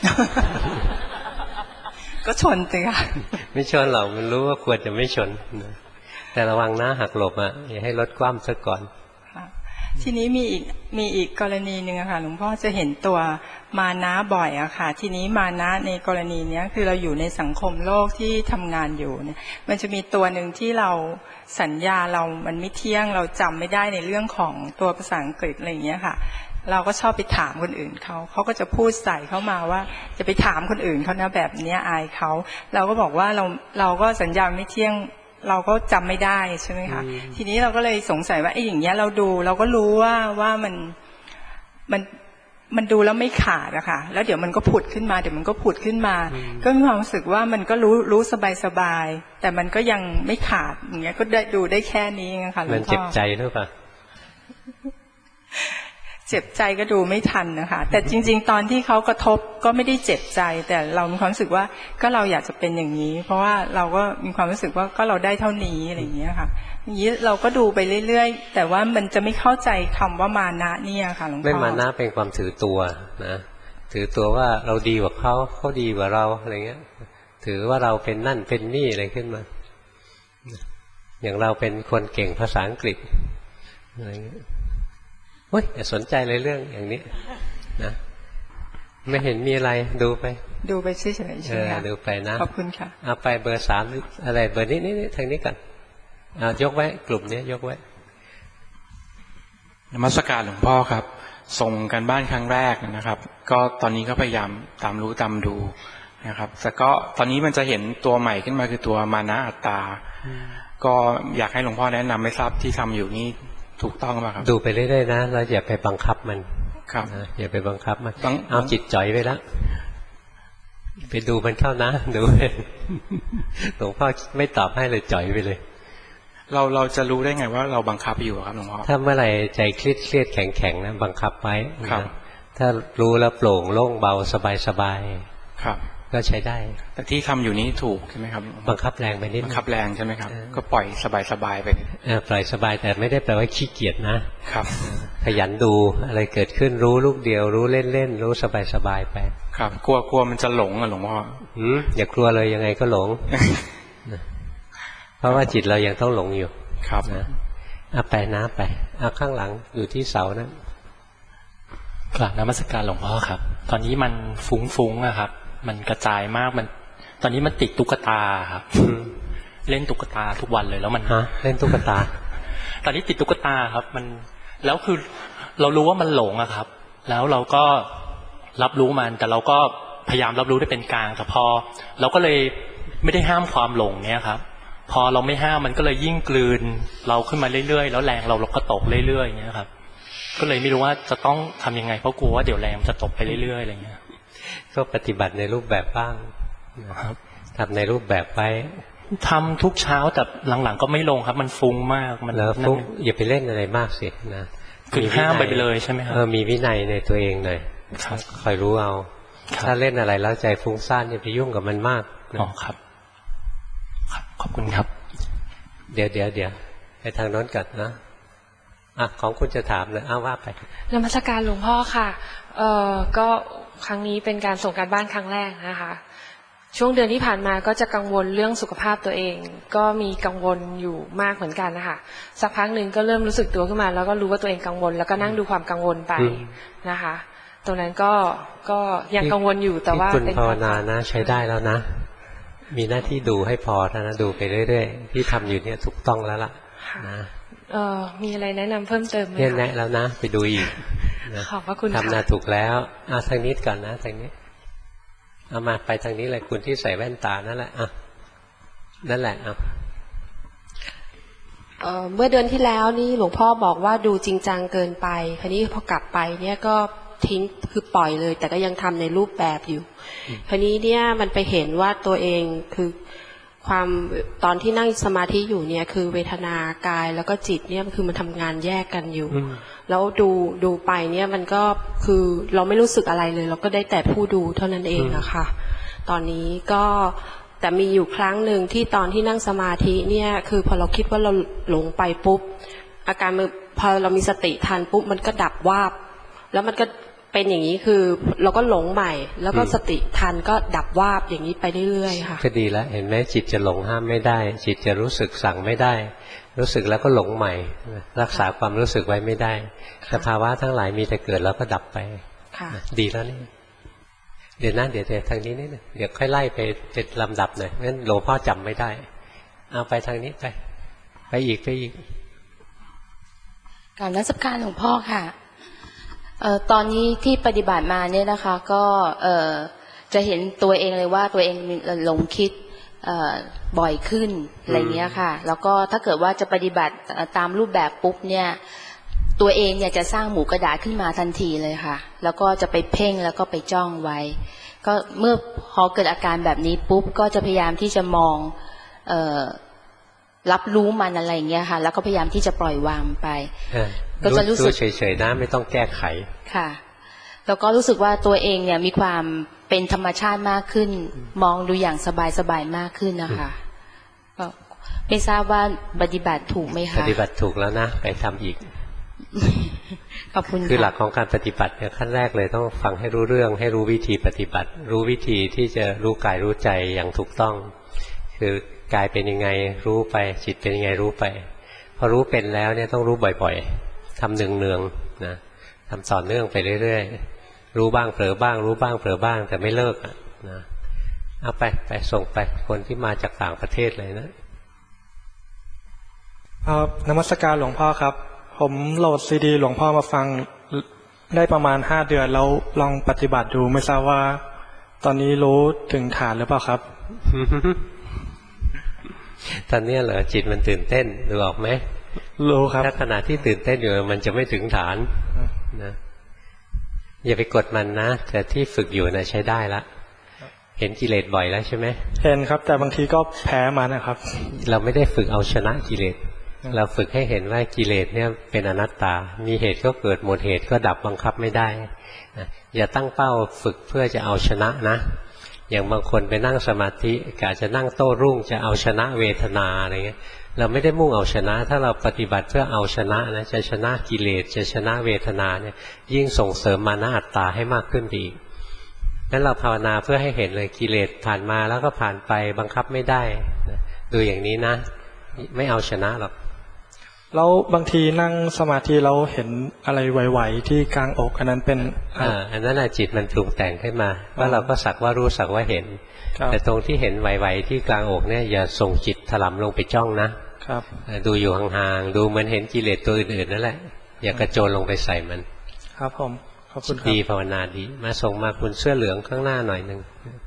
ก็ชนสิค่ะไม่ชนหรอกมันรู้ว่าควรจะไม่ชนแต่ระวังนะหักหลบอ่ะอย่าให้รถคว่ำซะก่อนทีนี้มีอีกกรณีหนึ่งอะค่ะหลวงพ่อจะเห็นตัวมานะบ่อยอะค่ะทีนี้มานะในกรณีเนี้ยคือเราอยู่ในสังคมโลกที่ทำงานอยู่เนี่ยมันจะมีตัวหนึ่งที่เราสัญญาเรามันไม่เที่ยงเราจำไม่ได้ในเรื่องของตัวภาษาอังกฤษอะไรอย่างเงี้ยค่ะเราก็ชอบไปถามคนอื่นเขาก็จะพูดใส่เข้ามาว่าจะไปถามคนอื่นเขานะแบบเนี้ยอายเขาเราก็บอกว่าเราก็สัญญาไม่เที่ยงเราก็จำไม่ได้ใช่ไหมคะทีนี้เราก็เลยสงสัยว่าไอ้อย่างเงี้ยเราดูเราก็รู้ว่ามันดูแล้วไม่ขาดอะค่ะแล้วเดี๋ยวมันก็ผุดขึ้นมาก็มีความรู้สึกว่ามันก็รู้สบายแต่มันก็ยังไม่ขาดอย่างเงี้ยก็ได้ดูได้แค่นี้ค่ะหลวงพ่อมันเจ็บใจหรือเปล่าเจ็บใจก็ดูไม่ทันนะคะแต่จริงๆตอนที่เขากระทบก็ไม่ได้เจ็บใจแต่เรามีความรู้สึกว่าก็เราอยากจะเป็นอย่างนี้เพราะว่าเราก็มีความรู้สึกว่าก็เราได้เท่านี้อะไรอย่างเงี้ยค่ะอย่างนี้เราก็ดูไปเรื่อยๆแต่ว่ามันจะไม่เข้าใจคำว่ามานะเนี่ยค่ะหลวงพ่อไม่มานะเป็นความถือตัวนะถือตัวว่าเราดีกว่าเขาดีกว่าเราอะไรเงี้ยถือว่าเราเป็นนั่นเป็นนี่อะไรขึ้นมาอย่างเราเป็นคนเก่งภาษาอังกฤษอะไรเงี้ยอย่าสนใจเลยเรื่องอย่างนี้นะไม่เห็นมีอะไรดูไปเฉยๆใช่ไหมคะดูไปนะขอบคุณค่ะเอาไปเบอร์ 3อะไรเบอร์นี้ทางนี้ก่อนยกไว้กลุ่มนี้ยกไว้นมัสการหลวงพ่อครับส่งกันบ้านครั้งแรกนะครับก็ตอนนี้ก็พยายามตามรู้ตามดูนะครับแต่ก็ตอนนี้มันจะเห็นตัวใหม่ขึ้นมาคือตัวมานะอัตตาก็อยากให้หลวงพ่อแนะนำไม่ทราบที่ทำอยู่นี่ถูกต้องไหมครับดูไปเรื่อยๆนะแล้วอย่าไปบังคับมันครับอย่าไปบังคับมันเอาจิตจ่อยไปแล้วไปดูมันเข้านะดูหลวงพ่อไม่ตอบให้เลยจ่อยไปเลยเราจะรู้ได้ไงว่าเราบังคับอยู่ครับหลวงพ่อถ้าเมื่อไหร่ใจเครียดแข็งๆนะบังคับไว้ถ้ารู้แล้วโปร่งโล่งเบาสบายครับก็ใช้ได้แต่ที่ทำอยู่นี้ถูกใช่ไหมครับบังคับแรงไปนิดบังคับแรงใช่ไหมครับก็ปล่อยสบายไปปล่อยสบายแต่ไม่ได้แปลว่าขี้เกียจนะครับขยันดูอะไรเกิดขึ้นรู้ลูกเดียวรู้เล่นๆรู้สบายไปครับกลัวมันจะหลงอะหลวงพ่ออย่ากลัวเลยยังไงก็หลงเพราะว่าจิตเรายังต้องหลงอยู่ครับไปนะไปข้างหลังอยู่ที่เสานะกราบนมัสการหลวงพ่อครับตอนนี้มันฟุ้งๆอะครับมันกระจายมากตอนนี้มันติดตุ๊กตาครับเล่นตุ๊กตาทุกวันเลยแล้วมันเล่นตุ๊กตาตอนนี้ติดตุ๊กตาครับมันแล้วคือเรารู้ว่ามันหลงอะครับแล้วเราก็รับรู้มันแต่เราก็พยายามรับรู้ได้เป็นกลางแต่พอเราก็เลยไม่ได้ห้ามความหลงเนี่ยครับพอเราไม่ห้ามมันก็เลยยิ่งกลืนเราขึ้นมาเรื่อยๆแล้วแรงเราก็ตกเรื่อยๆอย่างเงี้ยครับก็เลยไม่รู้ว่าจะต้องทำยังไงเพราะกลัวว่าเดี๋ยวแรงจะตกไปเรื่อยๆอะไรเงี้ยก็ปฏิบัติในรูปแบบบ้างทำในรูปแบบไปทำทุกเช้าแต่หลังๆก็ไม่ลงครับมันฟุ้งมากมันแล้วฟุ้งอย่าไปเล่นอะไรมากสินะคือห้ามไปเลยใช่ไหมครับมีวินัยในตัวเองหน่อยคอยรู้เอาถ้าเล่นอะไรแล้วใจฟุ้งซ่านอย่าไปยุ่งกับมันมากอ๋อครับขอบคุณครับเดี๋ยวไปทางโน้นก่อนนะของคุณจะถามเลยว่าไปนมัสการหลวงพ่อค่ะก็ครั้งนี้เป็นการส่งการบ้านครั้งแรกนะคะช่วงเดือนที่ผ่านมาก็จะกังวลเรื่องสุขภาพตัวเองก็มีกังวลอยู่มากเหมือนกันนะคะสักพักหนึ่งก็เริ่มรู้สึกตัวขึ้นมาแล้วก็รู้ว่าตัวเองกังวลแล้วก็นั่งดูความกังวลไปนะคะตรงนั้นก็ยังกังวลอยู่แต่ว่าคุณภาวนานะใช้ได้แล้วนะมีหน้าที่ดูให้พอนะดูไปเรื่อยๆที่ทำอยู่เนี่ยถูกต้องแล้วล่ะนะมีอะไรแนะนำเพิ่มเติมไหมคะแนะแล้วนะไปดูอีกขอบพระคุณค่ะทำนาถูกแล้วทางนี้ก่อนนะทางนี้เอามาไปทางนี้เลยคุณที่ใส่แว่นตานั่นแหละนั่นแหละเมื่อเดือนที่แล้วนี่หลวงพ่อบอกว่าดูจริงจังเกินไปคราวนี้พอกลับไปเนี่ยก็ทิ้งคือปล่อยเลยแต่ก็ยังทำในรูปแบบอยู่คราวนี้เนี่ยมันไปเห็นว่าตัวเองคือความตอนที่นั่งสมาธิอยู่เนี่ยคือเวทนากายแล้วก็จิตเนี่ยคือมันทำงานแยกกันอยู่แล้วดูไปเนี่ยมันก็คือเราไม่รู้สึกอะไรเลยเราก็ได้แต่ผู้ดูเท่านั้นเองอะค่ะตอนนี้ก็แต่มีอยู่ครั้งหนึ่งที่ตอนที่นั่งสมาธิเนี่ยคือพอเราคิดว่าเราหลงไปปุ๊บอาการพอเรามีสติทันปุ๊บมันก็ดับวาบแล้วมันก็เป็นอย่างนี้คือเราก็หลงใหม่แล้วก็สติทันก็ดับวาบอย่างนี้ไปเรื่อยๆค่ะก็ดีแล้วเห็นไหมจิตจะหลงห้ามไม่ได้จิตจะรู้สึกสั่งไม่ได้รู้สึกแล้วก็หลงใหม่รักษาความรู้สึกไว้ไม่ได้สภาวะทั้งหลายมีแต่เกิดแล้วก็ดับไปดีแล้วนี่เดี๋ยวทางนี้นิดนึงเดี๋ยวค่อยไล่ไปเป็นลำดับหน่อยงั้นหลวงพ่อจำไม่ได้เอาไปทางนี้ไปอีกการนมัสการหลวงพ่อค่ะตอนนี้ที่ปฏิบัติมาเนี่ยนะคะก็จะเห็นตัวเองเลยว่าตัวเองหลงคิดบ่อยขึ้นอะไรเงี้ยค่ะแล้วก็ถ้าเกิดว่าจะปฏิบัติตามรูปแบบปุ๊บเนี่ยตัวเองเนี่ยจะสร้างหมู่กระดาษขึ้นมาทันทีเลยค่ะแล้วก็จะไปเพ่งแล้วก็ไปจ้องไว้ก็เมื่อพอเกิดอาการแบบนี้ปุ๊บก็จะพยายามที่จะมองรับรู้มันอะไรเงี้ยค่ะแล้วก็พยายามที่จะปล่อยวางไปก็จะรู้สึกเฉยๆนะไม่ต้องแก้ไขค่ะแล้วก็รู้สึกว่าตัวเองเนี่ยมีความเป็นธรรมชาติมากขึ้นมองดูอย่างสบายๆมากขึ้นนะคะก็ไม่ทราบว่าปฏิบัติถูกไหมคะปฏิบัติถูกแล้วนะไปทำอีกขอบคุณคือหลักของการปฏิบัติเนี่ยขั้นแรกเลยต้องฟังให้รู้เรื่องให้รู้วิธีปฏิบัติรู้วิธีที่จะรู้กายรู้ใจอย่างถูกต้องคือกายเป็นยังไงรู้ไปจิตเป็นยังไงรู้ไปพอรู้เป็นแล้วเนี่ยต้องรู้บ่อยๆทำเนืองๆนะทำต่อเนื่องไปเรื่อยๆรู้บ้างเผลอบ้างรู้บ้างเผลอบ้างแต่ไม่เลิกนะเอาไปส่งไปคนที่มาจากต่างประเทศเลยนะนมัสการหลวงพ่อครับผมโหลดซีดีหลวงพ่อมาฟังได้ประมาณ5 เดือนแล้วลองปฏิบัติดูไม่ทราบว่าตอนนี้รู้ถึงฐานหรือเปล่าครับตอนนี้เหรอจิตมันตื่นเต้นดูออกไหมรู้ครับถ้าขณะที่ตื่นเต้นอยู่มันจะไม่ถึงฐานนะอย่าไปกดมันนะแต่ที่ฝึกอยู่นะใช้ได้ละเห็นกิเลสบ่อยแล้วใช่ไหมเห็นครับแต่บางทีก็แพ้มันนะครับเราไม่ได้ฝึกเอาชนะกิเลสเราฝึกให้เห็นว่ากิเลสเนี่ยเป็นอนัตตามีเหตุก็เกิดหมดเหตุก็ดับบังคับไม่ได้อย่าตั้งเป้าฝึกเพื่อจะเอาชนะนะอย่างบางคนไปนั่งสมาธิกะจะนั่งโต้รุ่งจะเอาชนะเวทนาอะไรเงี้ยเราไม่ได้มุ่งเอาชนะถ้าเราปฏิบัติเพื่อเอาชนะนะจะชนะกิเลสจะชนะเวทนาเนี่ยยิ่งส่งเสริมมานะอัตตาให้มากขึ้นอีกงั้นเราภาวนาเพื่อให้เห็นเลยกิเลสผ่านมาแล้วก็ผ่านไปบังคับไม่ได้ดูอย่างนี้นะไม่เอาชนะหรอกแล้วบางทีนั่งสมาธิเราเห็นอะไรไหวๆที่กลางอกอันนั้นเป็นอันนั้นจิตมันปรุงแต่งขึ้นมาว่าเราก็สักว่ารู้สักว่าเห็นแต่ตรงที่เห็นไหวๆที่กลางอกเนี่ยอย่าส่งจิตถลำลงไปจ้องนะครับดูอยู่ห่างๆดูเหมือนเห็นกิเลสตัวอื่นๆนั่นแหละอย่ากระโจนลงไปใส่มันครับผมขอบคุณครับดีภาวนาดีมาส่งมาคุณเสื้อเหลืองข้างหน้าหน่อยนึง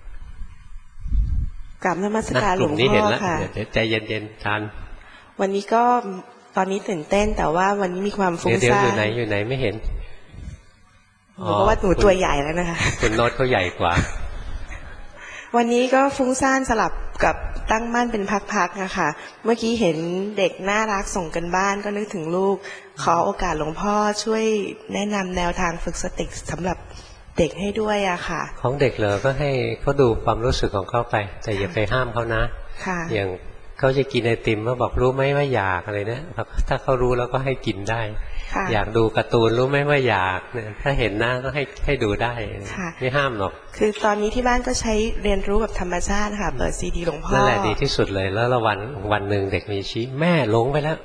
กราบนมัสการหลวงพ่อค่ะใจเย็นๆทานวันนี้ก็ตอนนี้ตื่นเต้นแต่ว่าวันนี้มีความฟุ้งซ่านเดี๋ยวอยู่ไหนไม่เห็นเพราะว่าหนูตัวใหญ่แล้วนะคะคุณโน้ตเขาใหญ่กว่าวันนี้ก็ฟุ้งซ่านสลับกับตั้งมั่นเป็นพักๆนะคะเมื่อกี้เห็นเด็กน่ารักส่งกันบ้านก็นึกถึงลูกขอโอกาสหลวงพ่อช่วยแนะนำแนวทางฝึกสติสำหรับเด็กให้ด้วยอะค่ะของเด็กเหรอก็ให้เขาดูความรู้สึกของเขาไปแต่อย่าไปห้ามเขานะอย่างเขาจะกินไอติมเขาบอกรู้ไหมว่าอยากอะไรเนี่ยถ้าเขารู้แล้วก็ให้กินได้อยากดูการ์ตูนรู้ไหมว่าอยากเนี่ยถ้าเห็นหน้าก็ให้ดูได้ไม่ห้ามหรอกคือตอนนี้ที่บ้านก็ใช้เรียนรู้กับธรรมชาติค่ะเปิดซีดีหลวงพ่อนั่นแหละดีที่สุดเลยแล้วละวันหนึ่งเด็กมีชี้แม่หลงไปแล้ว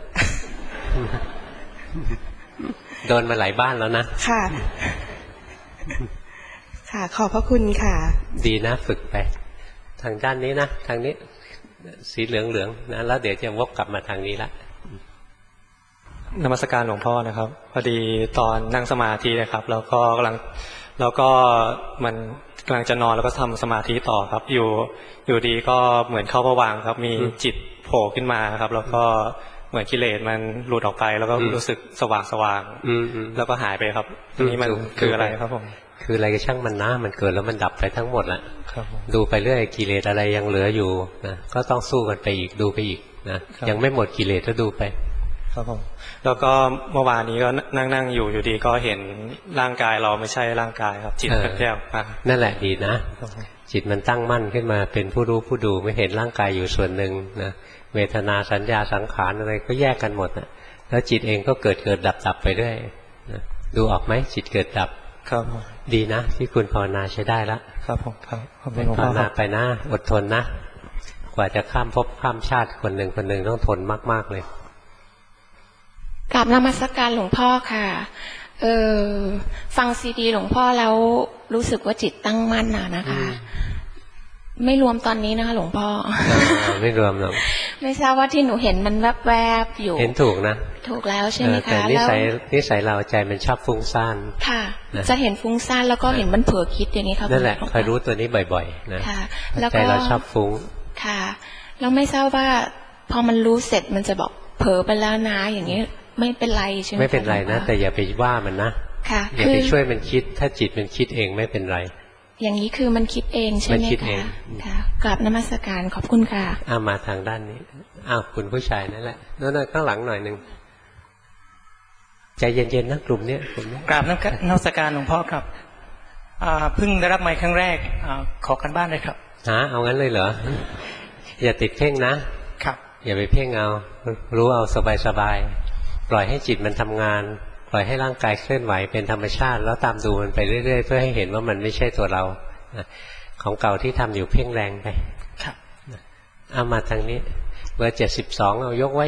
โดนมาหลายบ้านแล้วนะค่ะค่ะขอบพระคุณค่ะดีนะฝึกไปทางด้านนี้นะทางนี้สีเหลืองๆนะแล้วเดี๋ยวจะวกกลับมาทางนี้ละนมัสการหลวงพ่อนะครับพอดีตอนนั่งสมาธินะครับแล้วก็มันกำลังจะนอนแล้วก็ทำสมาธิต่อครับอยู่ดีก็เหมือนเข้าภวังค์ครับมีจิตโผล่ขึ้นมาครับแล้วก็เหมือนกิเลสมันหลุดออกไปแล้วก็รู้สึกสว่างแล้วก็หายไปครับทีนี้มันคืออะไรครับผมคืออะไรก็ช่างมันนะมันเกิดแล้วมันดับไปทั้งหมดละดูไปเรื่อยกิเลสอะไรยังเหลืออยู่นะก็ต้องสู้กันไปอีกดูไปอีกนะยังไม่หมดกิเลสก็ดูไปครับผมแล้วก็เมื่อวานนี้ก็นั่งอยู่ดีก็เห็นร่างกายเราไม่ใช่ร่างกายครับจิตแยกมานั่นแหละดีนะจิตมันตั้งมั่นขึ้นมาเป็นผู้รู้ผู้ดูไม่เห็นร่างกายอยู่ส่วนหนึ่งนะเวทนาสัญญาสังขารอะไรก็แยกกันหมดนะแล้วจิตเองก็เกิดดับไปด้วยนะดูออกไหมจิตเกิดดับครับดีนะที่คุณภาวนาใช้ได้แล้วครับผมครับภาวนาไปนะอดทนนะกว่าจะข้ามภพข้ามชาติคนหนึ่งต้องทนมากๆเลยกราบนมัสการหลวงพ่อค่ะฟังซีดีหลวงพ่อแล้วรู้สึกว่าจิตตั้งมั่นนะคะไม่รวมตอนนี้นะคะหลวงพ่อไม่รวมหรอกไม่ทราบว่าที่หนูเห็นมันแวบๆอยู่เห็นถูกนะถูกแล้วใช่ไหมคะแต่นิสัยเราใจมันชอบฟุ้งซ่านค่ะจะเห็นฟุ้งซ่านแล้วก็เห็นมันเผลอคิดอย่างนี้ค่ะนั่นแหละคอยรู้ตัวนี้บ่อยๆนะใจเราชอบฟุ้งค่ะแล้วไม่ทราบว่าพอมันรู้เสร็จมันจะบอกเผลอไปแล้วนะอย่างนี้ไม่เป็นไรใช่ไหมไม่เป็นไรนะแต่อย่าไปว่ามันนะอย่าไปช่วยมันคิดถ้าจิตมันคิดเองไม่เป็นไรอย่างนี้คือมันคิดเองใช่ไหมคะค่ะกราบนมัสการขอบคุณค่ะมาทางด้านนี้คุณผู้ชายนั่นแหละนั่นข้างหลังหน่อยหนึ่งใจเย็นๆนะกลุ่มนี้กราบนมัสการหลวงพ่อครับเพิ่งได้รับไมค์ครั้งแรกขอกันบ้านเลยครับเอางั้นเลยเหรออย่าติดเพ่งนะครับอย่าไปเพ่งเอารู้เอาสบายๆปล่อยให้จิตมันทำงานปล่อยให้ร่างกายเคลื่อนไหวเป็นธรรมชาติแล้วตามดูมันไปเรื่อยๆเพื่อให้เห็นว่ามันไม่ใช่ตัวเราของเก่าที่ทำอยู่เพ่งแรงไปครับเอามาทางนี้เบอร์72เอายกไว้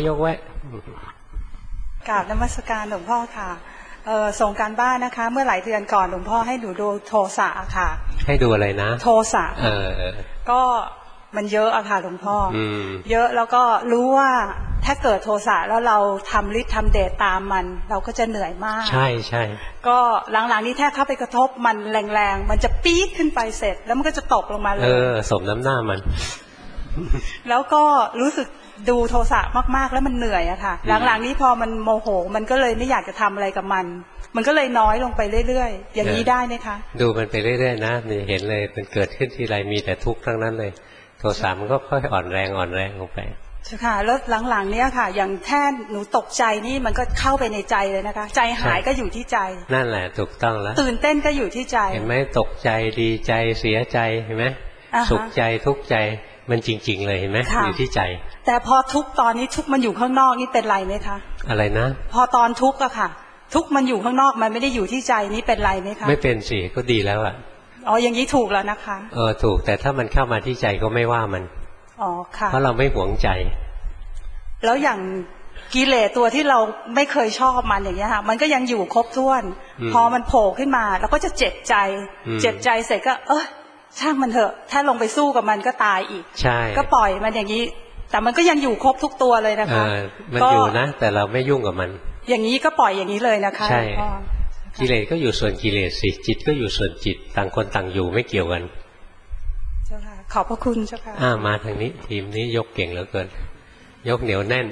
กราบนมัสการหลวงพ่อค่ะส่งการบ้านนะคะเมื่อหลายเดือนก่อนหลวงพ่อให้หนูดูโทสะค่ะให้ดูอะไรนะโทสะก็มันเยอะอะค่ะหลวงพ่อเยอะแล้วก็รู้ว่าถ้าเกิดโทสะแล้วเราทำฤทธิ์ทำเดชตามมันเราก็จะเหนื่อยมากใช่ก็หลังๆนี้แท้เข้าไปกระทบมันแรงๆมันจะปี๊ดขึ้นไปเสร็จแล้วมันก็จะตกลงมาเลยสมน้ำหน้ามันแล้วก็รู้สึกดูโทสะมากๆแล้วมันเหนื่อยอะค่ะหลังๆนี้พอมันโมโหมันก็เลยไม่อยากจะทำอะไรกับมันก็เลยน้อยลงไปเรื่อยๆอย่างนี้ได้ไหมคะดูมันไปเรื่อยๆนะนี่เห็นเลยมันเกิดขึ้นทีไรมีแต่ทุกข์ทั้งนั้นเลยโทสะมันก็ค่อยอ่อนแรงลงไปใช่ค่ะแล้วหลังๆเนี้ยค่ะอย่างแท่นหนูตกใจนี่มันก็เข้าไปในใจเลยนะคะใจหายก็อยู่ที่ใจนั่นแหละถูกต้องแล้วตื่นเต้นก็อยู่ที่ใจเห็นไหมตกใจดีใจเสียใจเห็นไหมสุขใจทุกข์ใจมันจริงๆเลยเห็นไหมอยู่ที่ใจแต่พอทุกตอนนี้ทุกมันอยู่ข้างนอกนี่เป็นไรไหมคะอะไรนะพอตอนทุกอะค่ะทุกมันอยู่ข้างนอกมันไม่ได้อยู่ที่ใจนี่เป็นไรไหมคะไม่เป็นสิก็ดีแล้วอะอย่างนี้ถูกแล้วนะคะถูกแต่ถ้ามันเข้ามาที่ใจก็ไม่ว่ามันค่ะเพราะเราไม่หวงใจแล้วอย่างกิเลสตัวที่เราไม่เคยชอบมันอย่างเงี้ยค่ะมันก็ยังอยู่ครบถ้วนพอมันโผล่ขึ้นมาเราก็จะเจ็บใจเสร็จก็ช่างมันเถอะถ้าลงไปสู้กับมันก็ตายอีกใช่ก็ปล่อยมันอย่างนี้แต่มันก็ยังอยู่ครบทุกตัวเลยนะคะมันอยู่นะแต่เราไม่ยุ่งกับมันอย่างนี้ก็ปล่อยอย่างนี้เลยนะคะใช่กิเลสก็อยู่ส่วนกิเลสสิจิตก็อยู่ส่วนจิตต่างคนต่างอยู่ไม่เกี่ยวกันเจ้าค่ะขอบพระคุณเจ้าค่ะมาทางนี้ทีมนี้ยกเก่งเหลือเกินยกเหนียวแน่น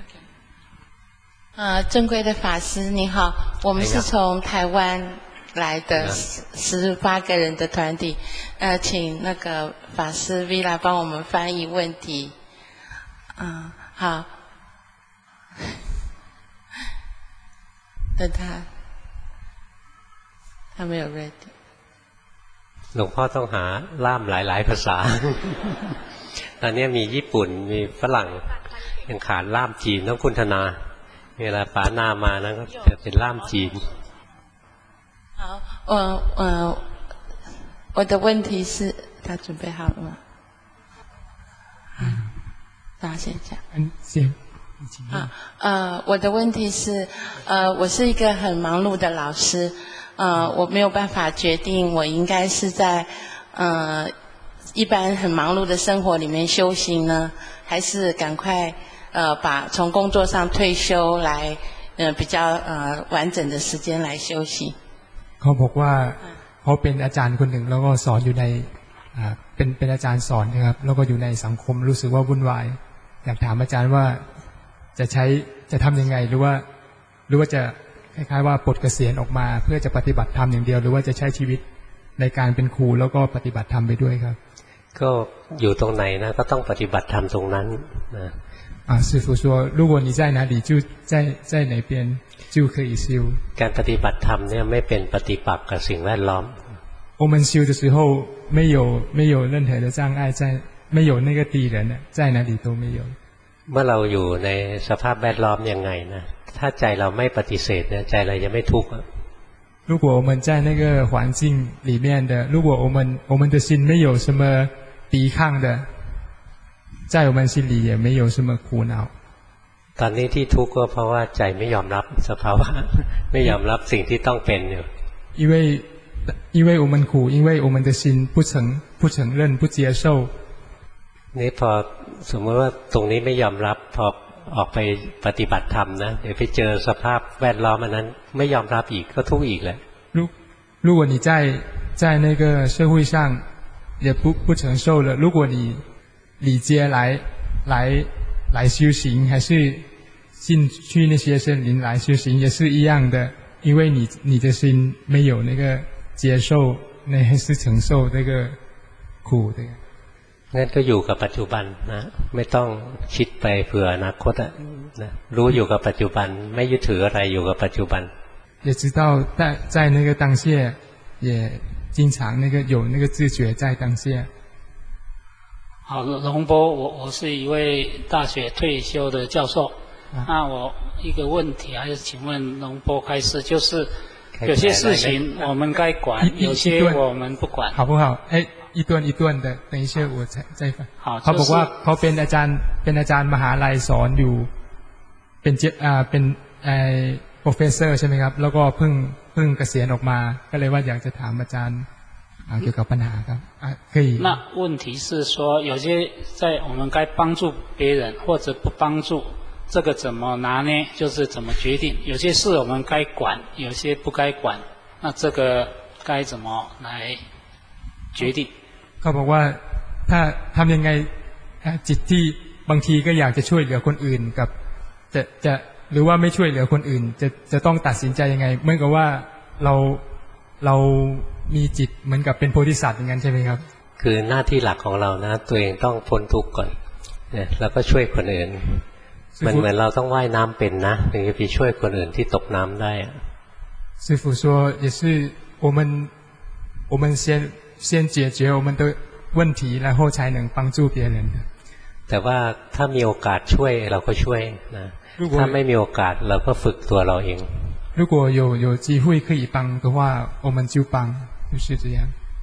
珍贵的法师你好，我们是从台湾来的18个人的团体，请那个法师 V 来帮我们翻译问题。好，等他没有 ready。 หลวงพ่อต้องหาล่ามหลายๆภาษา ตอนนี้มีญี่ปุ่นมีฝรั่งยังขาดล่ามจีนต้องคุณธนาเวลาป๋านามานะก็จะเป็นล่ามจีน好，我的问题是，他准备好了吗？大家先讲。 行。 我的问题是，我是一个很忙碌的老师，我没有办法决定我应该是在一般很忙碌的生活里面修行呢，还是赶快从工作上退休来比较完整的时间来修行。 เขาบอกว่าเขาเป็นอาจารย์คนหนึ่งแล้วก็สอนอยู่ในเป็นอาจารย์สอนนะครับแล้วก็อยู่ในสังคมรู้สึกว่าวุ่นวายอยากถามอาจารย์ว่าจะทำยังไงหรือว่าจะคล้ายๆว่าปลดเกษียณออกมาเพื่อจะปฏิบัติธรรมอย่างเดียวหรือว่าจะใช้ชีวิตในการเป็นครูแล้วก็ปฏิบัติธรรมไปด้วยครับก็อยู่ตรงไหนนะก็ต้องปฏิบัติธรรมตรงนั้นนะ师父说如果你在哪里就在哪边就可以修การปฏิบัติธรรมเนี่ยไม่เป็นปฏิปักษ์กับสิ่งแวดล้อม我们修的时候没有任何的障碍在没有那个敌人在哪里都没有เมื่อเราอยู่ในสภาพแวดล้อมยังไงนะถ้าใจเราไม่ปฏิเสธเนี่ยใจเราจะไม่ทุกข์如果我们在那个环境里面的如果我们的心没有什么抵抗的在我们心里也没有什么苦恼ตอนนี้ที่ทุกข์ก็เพราะว่าใจไม่ยอมรับสภาวะไม่ยอมรับสิ่งที่ต้องเป็นอยู่因为我们苦因为我们的心不承认不接受นี่พอสมมติว่าตรงนี้ไม่ยอมรับพอออกไปปฏิบัติธรรมนะเดี๋ยวไปเจอสภาพแวดล้อมอันนั้นไม่ยอมรับอีกก็ทุกข์อีกแหละ如果你在那个社会上也不承受了如果你礼节来修行还是进去那些森林来修行也是一样的因为你的心没有那个接受那还是承受那个苦的งั้นก็อยู่กับปัจจุบันนะไม่ต้องคิดไปเผื่ออนาคตนะรู้อยู่กับปัจจุบันไม่ยึดถืออะไรอยู่กับปัจจุบัน也知道在那个当下也经常有那个自觉在当下好龙波我是一位大学退休的教授那我一个问题还是请问龙波开示就是有些事情我们该管有些我们不管好不好一段一段的等一下我再ฟังเขาบอกว่าเขาเป็นอาจารย์มหาลัยสอนอยู่เป็นprofessor ใช่ไหมครับแล้วก็เพิ่งเกษียณออกมาก็เลยว่าอยากจะถามอาจารย์เกี่ยวกับปัญหาครับ可以那问题是说有些在我们该帮助别人或者不帮助这个怎么拿捏就是怎么决定有些事我们该管有些不该管那这个该怎么来决定เขาบอกว่าถ้าทำยังไงจิตที่บางทีก็อยากจะช่วยเหลือคนอื่นกับจะหรือว่าไม่ช่วยเหลือคนอื่นจะต้องตัดสินใจยังไงเหมือนกับว่าเรามีจิตเหมือนกับเป็นโพธิสัตว์อย่างนั้นใช่ไหมครับคือหน้าที่หลักของเรานะตัวเองต้องพ้นทุกข์ก่อนเนี่ยแล้วก็ช่วยคนอื่นมันเหมือนเราต้องว่ายน้ำเป็นนะถึงจะไปช่วยคนอื่นที่ตกน้ำได้师父说也是我们先解决我们的问题然后才能帮助别人แต่ว่าถ้ามีโอกาสช่วยเราก็ช่วยนะถ้าไม่มีโอกาสเราก็ฝึกตัวเราเอง如果有机会可以帮的话我们就帮就是这样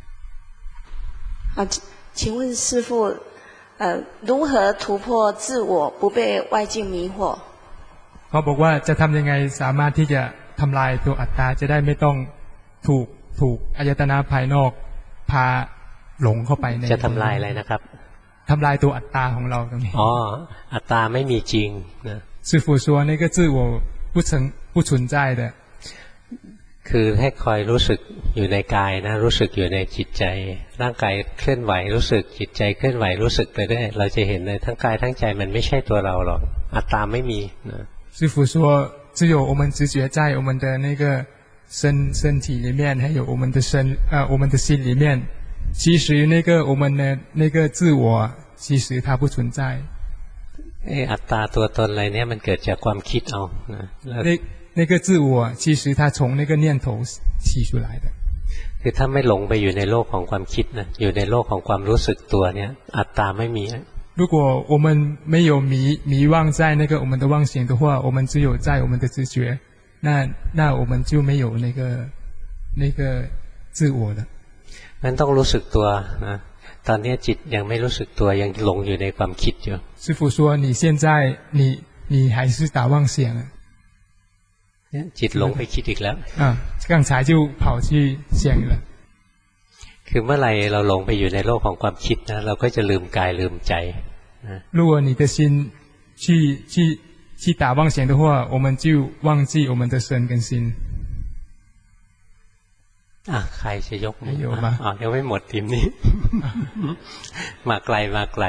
请问师父如何突破自我不被外境迷惑เขาบอกว่าจะทำยังไงสามารถที่จะทำลายตัวอัตตาจะได้ไม่ต้องถูกอายตนะภายนอกพาหลงเข้าไปในจะทำลายอะไรนะครับทำลายตัวอัตตาของเราตรงนี้อัตตาไม่มีจริงนะ师父说那个自我不存在的คือให้คอยรู้สึกอยู่ในกายนะรู้สึกอยู่ในจิตใจร่างกายเคลื่อนไหวรู้สึกจิตใจเคลื่อนไหวรู้สึกไปได้เราจะเห็นเลยทั้งกายทั้งใจมันไม่ใช่ตัวเราหรอกอัตตาไม่มีนะ师父说只有我们直觉在我们的那个身体里面还有我们的心里面其实那个我们的那个自我其实它不存在อัตตาตัวตนอะไรเนี่ยมันเกิดจากความคิดเอา那个自我其实它从那个念头起出来的คือถ้าไม่หลงไปอยู่ในโลกของความคิดนะอยู่ในโลกของความรู้สึกตัวเนี่ยอัตตาไม่มี如果我们没有迷惘在那个我们的妄想的话，我们只有在我们的知觉，那我们就没有那个自我了。 มันต้องรู้สึกตัวนะตอนนี้จิตยังไม่รู้สึกตัวยังหลงอยู่ในความคิดอยู่师父说你现在你还是打妄想了จิตหลงไปคิดอีกแล้ว刚才就跑去想了คือเมื่อไหร่เราหลงไปอยู่ในโลกของความคิดนะเราก็จะลืมกายลืมใจ如果你的心去打妄想的话我们就忘记我们的身跟心ใครจะยกมือยังไม่หมดทีมนี้มาไกล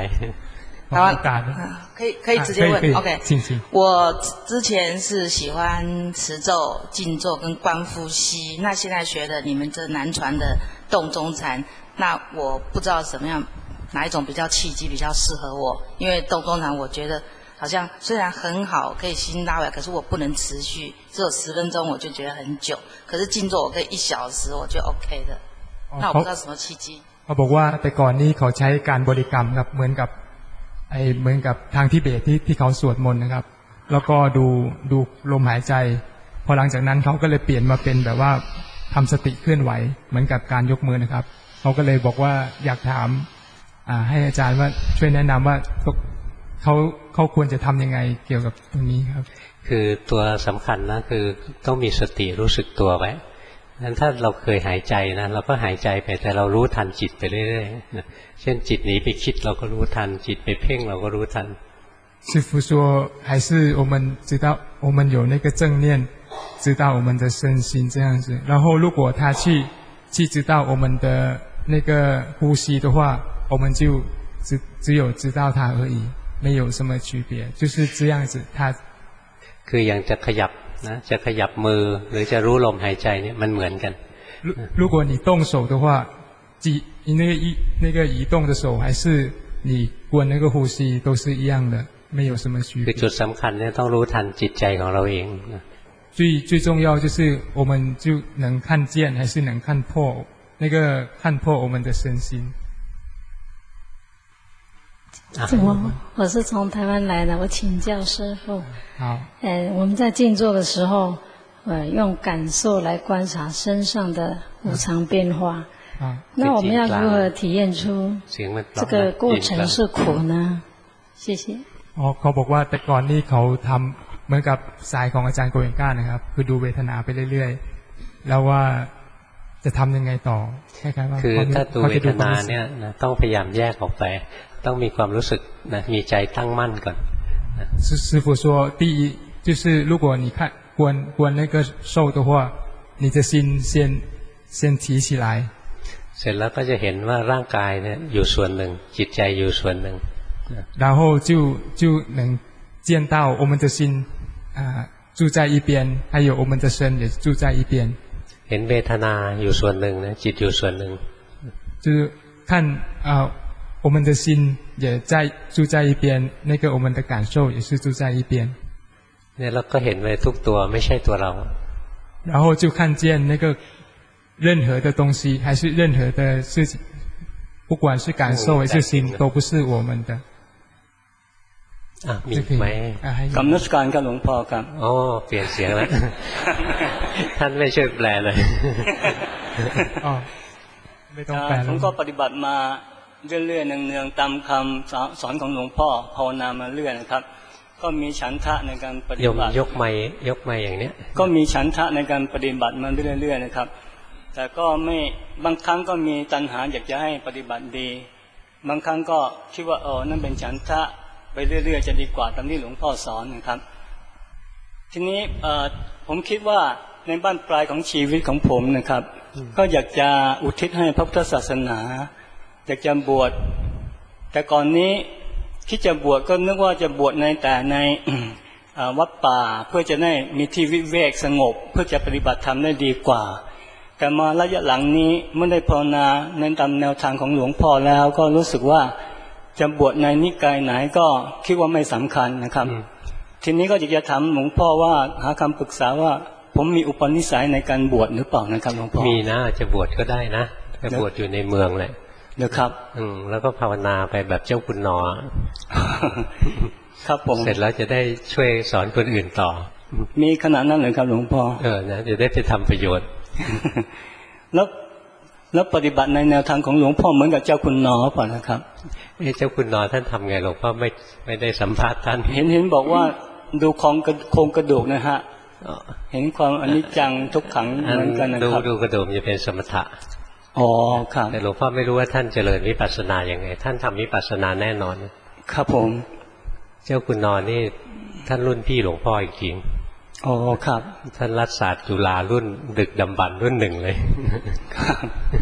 可以直接问 OK 我之前是喜欢持咒静坐跟观呼吸那现在学的你们这南传的洞中禅那我不知道什么样哪一种比较契机比较适合我因为洞中禅我觉得好像虽然很好可以心拉回来可是我不能持续只有10分钟我就觉得很久可是静坐我可以1小时我就 OK 的那我不知道什么契机เขาบอกว่าแต่ก่อนนี้เขาใช้การบริกรรมครับเหมือนกับทางทิเบตที่เขาสวดมนต์นะครับแล้วก็ดูลมหายใจพอหลังจากนั้นเขาก็เลยเปลี่ยนมาเป็นแบบว่าทำสติเคลื่อนไหวเหมือนกับการยกมือนะครับเขาก็เลยบอกว่าอยากถามให้อาจารย์ว่าช่วยแนะนำว่าเขาควรจะทำยังไงเกี่ยวกับตรงนี้ครับคือตัวสำคัญนะคือต้องมีสติรู้สึกตัวไว้งั้นถ้าเราเคยหายใจนะเราก็หายใจไปแต่เรารู้ทันจิตไปเรื่อยๆเช่นจิตหนีไปคิดเราก็รู้ทันจิตไปเพ่งเราก็รู้ทัน师父说还是我们知道我们有那个正念知道我们的身心这样子然后如果他去知道我们的那个呼吸的话我们就只有知道它而已没有什么区别就是这样子他คืออย่างจะขยับนะจะขยับมือหรือจะรู้ลมหายใจเนี่ยมันเหมือนกัน如果你动手的话那个移动的手还是你关那个呼吸都是一样的没有什么区别คือจุดสำคัญเนี่ยต้องรู้ทันจิตใจของเราเอง最重要就是我们就能看见还是能看破那个看破我们的身心我是从台湾来的我请教师父好我们在静坐的时候用感受来观察身上的无常变化那我们要如何体验出这个过程是苦呢谢谢เขาบอกว่าแต่ก่อนนี่เขาทำเหมือนกับสายของอาจารย์โกเอนก้านะครับคือดูเวทนาไปเรื่อยๆแล้วว่าจะทำยังไงต่อคล้ายๆว่าคือถ้าดูเวทนาเนี่ยนะต้องพยายามแยกออกไปต้องมีความรู้สึกนะมีใจตั้งมั่นก่อน师父说第一就是如果你看观那个受的话你的心先提起来เสร็จแล้วก็จะเห็นว่าร่างกายเนี่ยอยู่ส่วนหนึ่งจิตใจอยู่ส่วนหนึ่ง然后就能见到我们的心住在一边还有我们的身也住在一边เห็นเวทนาอยู่ส่วนหนึ่งนะจิตอยู่ส่วนหนึ่ง就是看我们的心也住在一边那个我们的感受也是住在一边เนี่ยเราก็เห็นไปทุกตัวไม่ใช่ตัวเรา然后就看见那个任何的东西还是任何的事情不管是感受还是心都不是我们的มีไหมกำนักการกับหลวงพ่อครับอ๋อเปลี่ยนเสียงแล้ว ท่านไม่ช่วยแปลเลยไม่ต้องแปลผมก็ปฏิบัติมาเรื่อยๆเนืองๆตามคำสอนของหลวงพ่อภาวนามาเรื่อยนะครับก็มีฉันทะในการปฏิบัติยกไม้อย่างเนี้ยก็มีฉันทะในการปฏิบัติมาเรื่อยๆนะครับแต่ก็ไม่บางครั้งก็มีตัณหาอยากจะให้ปฏิบัติดีบางครั้งก็คิดว่านั่นเป็นฉันทะไปเรื่อยๆจะดีกว่าตามที่หลวงพ่อสอนนะครับทีนี้ผมคิดว่าในบ้านปลายของชีวิตของผมนะครับก็อยากจะอุทิศให้พระพุทธศาสนาอยากจะบวชแต่ก่อนนี้คิดจะบวชก็นึกว่าจะบวชในวัดป่าเพื่อจะได้มีที่วิเวกสงบเพื่อจะปฏิบัติธรรมได้ดีกว่าแต่มาระยะหลังนี้เมื่อได้ภาวนาในตามแนวทางของหลวงพ่อแล้วก็รู้สึกว่าจะบวชในนิกายไหนก็คิดว่าไม่สำคัญนะครับทีนี้ก็อยากจะถามหลวงพ่อว่าหาคำปรึกษาว่าผมมีอุปนิสัยในการบวชหรือเปล่านะครับหลวงพ่อมีนะจะบวชก็ได้นะจะบวชอยู่ในเมืองแหละนะครับแล้วก็ภาวนาไปแบบเจ้าคุณนอครับผมเสร็จแล้วจะได้ช่วยสอนคนอื่นต่อมีขนาดนั้นเลยครับหลวงพ่อนะจะได้ไปทำประโยชน์แล้วปฏิบัติในแนวทางของหลวงพ่อเหมือนกับเจ้าคุณนอป่ะนะครับเจ้าคุณนอท่านทำไงหลวงพ่อไม่ได้สัมภาษณ์ท่านเห็นบอกว่าดูโครงกระดูกนะฮะเห็นความอนิจจังทุกขังเหมือนกันนะครับดูกระดูกจะเป็นสมถะครับแต่หลวงพ่อไม่รู้ว่าท่านเจริญวิปัสสนาอย่างไงท่านทำวิปัสสนาแน่นอนครับผมเจ้าคุณนอนนี่ท่านรุ่นพี่หลวงพ่ออีกจริงครับท่านรัฐศาสตร์จุฬารุ่นดึกดำบรรพ์รุ่นหนึ่งเลยครับ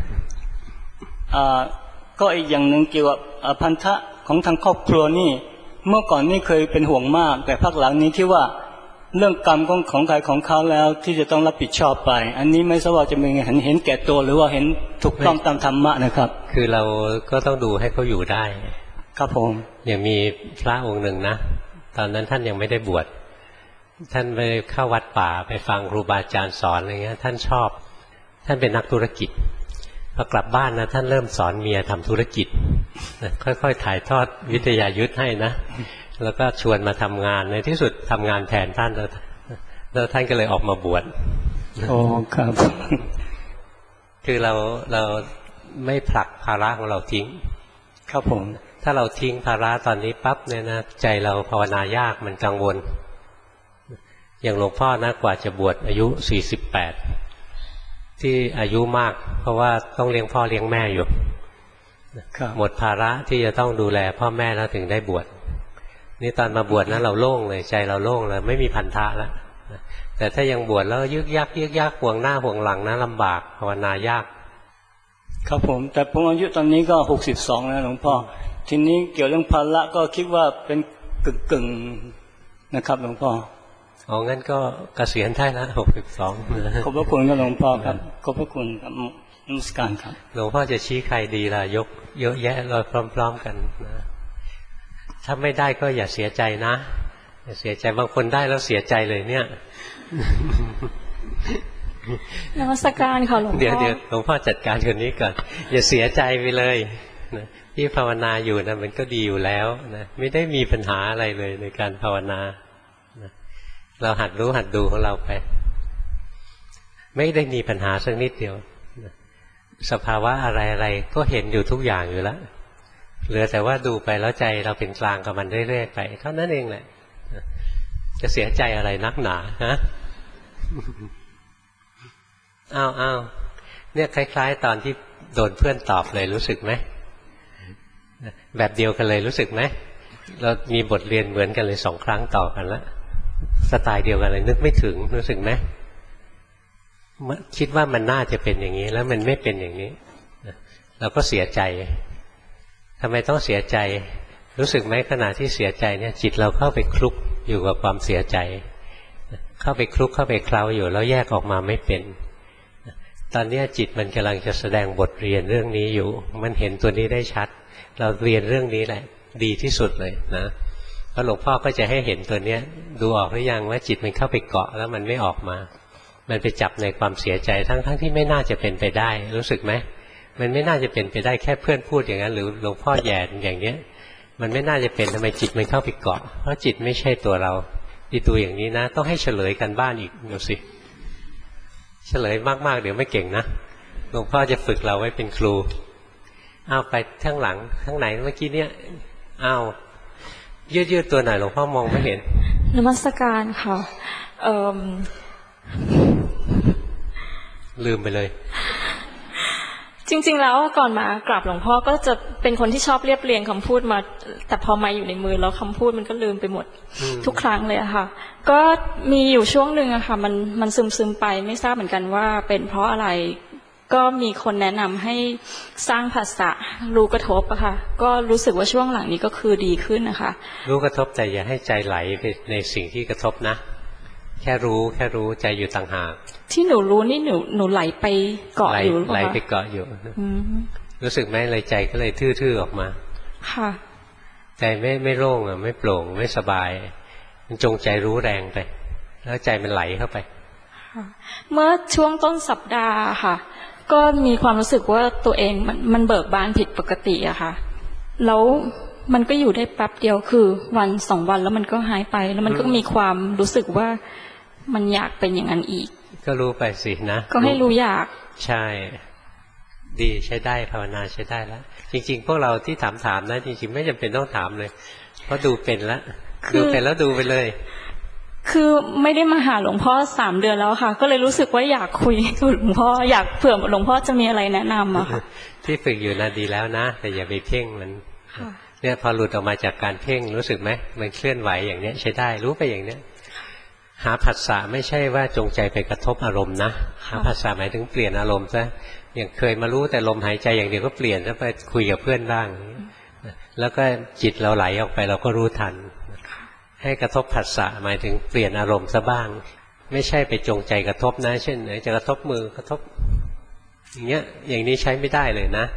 ก็อีกอย่างหนึ่งเกี่ยวกับพันธะของทางครอบครัวนี่เมื่อก่อนนี่เคยเป็นห่วงมากแต่พักหลังนี้ที่ว่าเรื่องกรรมของใครของเขาแล้วที่จะต้องรับผิดชอบไปอันนี้ไม่ทราบว่าจะเป็นเห็นแก่ตัวหรือว่าเห็นถูกต้องตามธรรมะนะครับคือเราก็ต้องดูให้เขาอยู่ได้ครับผมอย่างมีพระองค์หนึ่งนะตอนนั้นท่านยังไม่ได้บวชท่านไปเข้าวัดป่าไปฟังครูบาอาจารย์สอนอะไรเงี้ยท่านชอบท่านเป็นนักธุรกิจพอกลับบ้านนะท่านเริ่มสอนเมียทำธุรกิจค่อยๆถ่ายทอดวิทยายุทธให้นะแล้วก็ชวนมาทำงานในที่สุดทำงานแทนท่านแล้วท่านก็เลยออกมาบวชครับคือเราไม่ผลักภาระของเราทิ้งครับผมถ้าเราทิ้งภาระตอนนี้ปั๊บเนี่ยนะใจเราภาวนายากมันกังวลอย่างหลวงพ่อนะกว่าจะบวชอายุ48ที่อายุมากเพราะว่าต้องเลี้ยงพ่อเลี้ยงแม่อยู่หมดภาระที่จะต้องดูแลพ่อแม่แล้วถึงได้บวชนี่ตอนมาบวชนะเราโล่งเลยใจเราโล่งเลยไม่มีพันธะแล้วแต่ถ้ายังบวชแล้วยึกยักห่วงหน้าห่วงหลังนะลำบากภาวนายากครับผมแต่ผมอายุตอนนี้ก็62แล้วหลวงพ่อทีนี้เกี่ยวเรื่องภาระก็คิดว่าเป็นกึ่งนะครับหลวงพ่องั้นก็เกษียณได้แล้ว62 ขอบพระคุณครับหลวงพ่อครับขอบพระคุณครับนมัสการครับหลวงพ่อจะชี้ใครดีล่ะยกเยอะแยะเลยพร้อมๆกันนะถ้าไม่ได้ก็อย่าเสียใจนะอย่าเสียใจบางคนได้แล้วเสียใจเลยเนี่ยนมัสการค่ะหลวงพ่อเดี๋ยวหลวงพ่อจัดการคนนี้ก่อนอย่าเสียใจไปเลยนะที่ภาวนาอยู่นะมันก็ดีอยู่แล้วนะไม่ได้มีปัญหาอะไรเลยในการภาวนานะเราหัดรู้หัดดูของเราไปไม่ได้มีปัญหาสักนิดเดียวนะสภาวะอะไรก็เห็นอยู่ทุกอย่างอยู่แล้วเหลือแต่ว่าดูไปแล้วใจเราเป็นกลางกับมันเรื่อยๆไปเท่านั้นเองแหละจะเสียใจอะไรนักหนาฮะอ้าวเนี่ยคล้ายๆตอนที่โดนเพื่อนตอบเลยรู้สึกไหมแบบเดียวกันเลยรู้สึกไหมเรามีบทเรียนเหมือนกันเลย2 ครั้งต่อกันแล้วสไตล์เดียวกันเลยนึกไม่ถึงรู้สึกไหมคิดว่ามันน่าจะเป็นอย่างนี้แล้วมันไม่เป็นอย่างนี้เราก็เสียใจทำไมต้องเสียใจรู้สึกไหมขณะที่เสียใจเนี่ยจิตเราเข้าไปคลุกอยู่กับความเสียใจเข้าไปคลุกเข้าไปเคล้าอยู่แล้วแยกออกมาไม่เป็นตอนนี้จิตมันกำลังจะแสดงบทเรียนเรื่องนี้อยู่มันเห็นตัวนี้ได้ชัดเราเรียนเรื่องนี้แหละดีที่สุดเลยนะพระหลวงพ่อก็จะให้เห็นตัวเนี้ยดูออกหรือยังว่าจิตมันเข้าไปเกาะแล้วมันไม่ออกมามันไปจับในความเสียใจทั้งที่ไม่น่าจะเป็นไปได้รู้สึกไหมมันไม่น่าจะเป็นไปได้แค่เพื่อนพูดอย่างนั้นหรือหลวงพ่อแย่อย่างเนี้ยมันไม่น่าจะเป็นทำไมจิตมันเข้าไปเกาะเพราะจิตไม่ใช่ตัวเราที่ดูอย่างนี้นะต้องให้เฉลยกันบ้านอีกดูสิเฉลยมากๆเดี๋ยวไม่เก่งนะหลวงพ่อจะฝึกเราไว้เป็นครูไปข้างหลังข้างไหนเมื่อกี้เนี่ยยืดตัวหน่อยหลวงพ่อมองไม่เห็นนมัสการค่ะลืมไปเลยจริงๆแล้วก่อนมากราบหลวงพ่อก็จะเป็นคนที่ชอบเรียบเรียงคำพูดมาแต่พอมาอยู่ในมือแล้วคำพูดมันก็ลืมไปหมดทุกครั้งเลยอะค่ะก็มีอยู่ช่วงหนึ่งอะค่ะมันซึมไปไม่ทราบเหมือนกันว่าเป็นเพราะอะไรก็มีคนแนะนำให้สร้างภาษารู้กระทบอะค่ะก็รู้สึกว่าช่วงหลังนี้ก็คือดีขึ้นนะคะรู้กระทบแต่อย่าให้ใจไหลไปในสิ่งที่กระทบนะแค่รู้ใจอยู่ต่างหากที่หนูรู้นี่หนูไหลไปเกาะอยู่ไหลไปเกาะอยู่รู้สึกไหมเลยใจก็เลยทื่อๆออกมาค่ะใจไม่โล่งไม่โปร่งไม่สบายมันจงใจรู้แรงไปแล้วใจมันไหลเข้าไปเมื่อช่วงต้นสัปดาห์ค่ะก็มีความรู้สึกว่าตัวเองมันเบิกบานผิดปกติอะค่ะแล้วมันก็อยู่ได้แป๊บเดียวคือวัน2 วันแล้วมันก็หายไปแล้วมันก็มีความรู้สึกว่ามันอยากเป็นอย่างนั้นอีกก็รู้ไปสินะก็ให้รู้อยากใช่ดีใช้ได้ภาวนาใช้ได้แล้วจริงๆพวกเราที่ถามนะจริงๆไม่จำเป็นต้องถามเลยเพราะดูเป็นแล้วดูเป็นแล้วดูไปเลยคือไม่ได้มาหาหลวงพ่อ3 เดือนแล้วค่ะก็เลยรู้สึกว่าอยากคุยกับหลวงพ่ออยากเผื่อหลวงพ่อจะมีอะไรแนะนำอะค่ะที่ฝึกอยู่น่ะดีแล้วนะแต่อย่าไปเพ่งมันเนี่ยพอหลุดออกมาจากการเพ่งรู้สึกไหมมันเคลื่อนไหวอย่างเนี้ยใช้ได้รู้ไปอย่างเนี้ยหาผัสสะไม่ใช่ว่าจงใจไปกระทบอารมณ์นะหาผัสสะหมายถึงเปลี่ยนอารมณ์ซะอย่างเคยมารู้แต่ลมหายใจอย่างเดียวก็เปลี่ยนแล้วไปคุยกับเพื่อนบ้างแล้วก็จิตเราไหลออกไปเราก็รู้ทันให้กระทบผัสสะหมายถึงเปลี่ยนอารมณ์ซะบ้างไม่ใช่ไปจงใจกระทบนะเช่นไหนจะกระทบมือกระทบอย่างเงี้ยอย่างนี้ใช้ไม่ได้เลยนะ